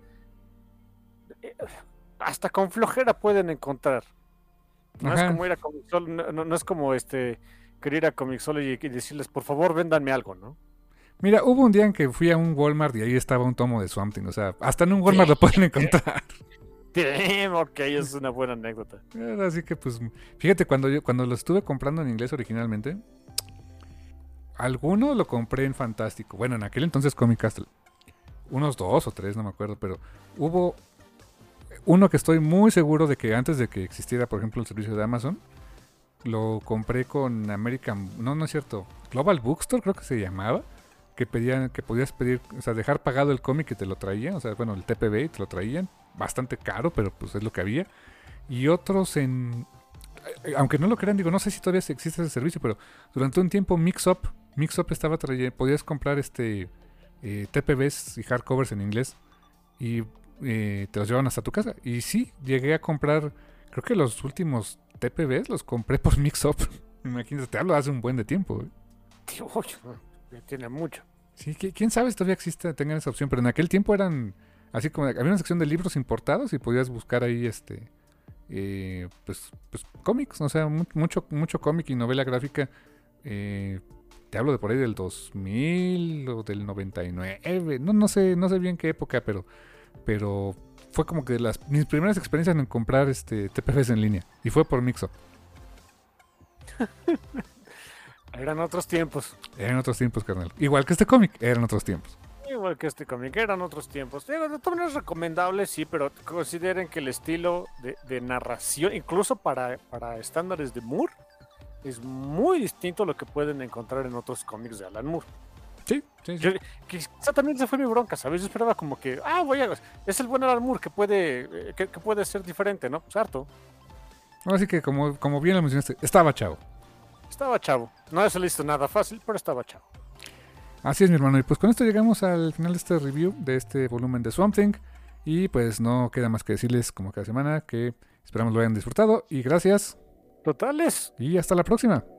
hasta con flojera pueden encontrar. No es como ir a Comixology, no es como querer ir a Comixology y decirles, por favor, véndanme algo, ¿no? Mira, hubo un día en que fui a un Walmart y ahí estaba un tomo de Swamp Thing. O sea, hasta en un Walmart lo pueden encontrar. Ok, es una buena anécdota. Así que pues, fíjate, cuando lo estuve comprando en inglés originalmente, alguno lo compré en Fantástico. Bueno, en aquel entonces Comic Castle. Unos 2 o 3, no me acuerdo, pero hubo uno que estoy muy seguro de que antes de que existiera, por ejemplo, el servicio de Amazon, lo compré con American... No es cierto. Global Bookstore creo que se llamaba. Que podías pedir, o sea, dejar pagado el cómic que te lo traían, o sea, bueno, el TPB y te lo traían, bastante caro, pero pues es lo que había. Y otros aunque no lo crean, digo, no sé si todavía existe ese servicio, pero durante un tiempo Mix-Up estaba trayendo, podías comprar TPBs y hardcovers en inglés y te los llevaban hasta tu casa. Y sí, llegué a comprar, creo que los últimos TPBs los compré por Mix-Up. Imagínate, te hablo hace un buen de tiempo. Tiene mucho. Sí, quién sabe si todavía tengan esa opción, pero en aquel tiempo eran así como había una sección de libros importados y podías buscar ahí pues cómics, o sea, mucho cómic y novela gráfica. Te hablo de por ahí del 2000 o del 99, no sé bien qué época, pero fue como que mis primeras experiencias en comprar TPBs en línea y fue por Mixup. Eran otros tiempos. Eran otros tiempos, carnal. Igual que este cómic, eran otros tiempos. Igual que este cómic, eran otros tiempos. Digo, de todas maneras es recomendable, sí, pero consideren que el estilo de narración, incluso para estándares de Moore, es muy distinto a lo que pueden encontrar en otros cómics de Alan Moore. Sí. Quizá también se fue mi bronca, ¿sabes? Yo esperaba como que, es el buen Alan Moore que puede ser diferente, ¿no? Pues harto. Así que, como bien lo mencionaste, estaba chavo. Estaba chavo. No se le hizo nada fácil, pero estaba chavo. Así es, mi hermano. Y pues con esto llegamos al final de este review, de este volumen de Swamp Thing. Y pues no queda más que decirles, como cada semana, que esperamos lo hayan disfrutado. Y gracias. Totales. Y hasta la próxima.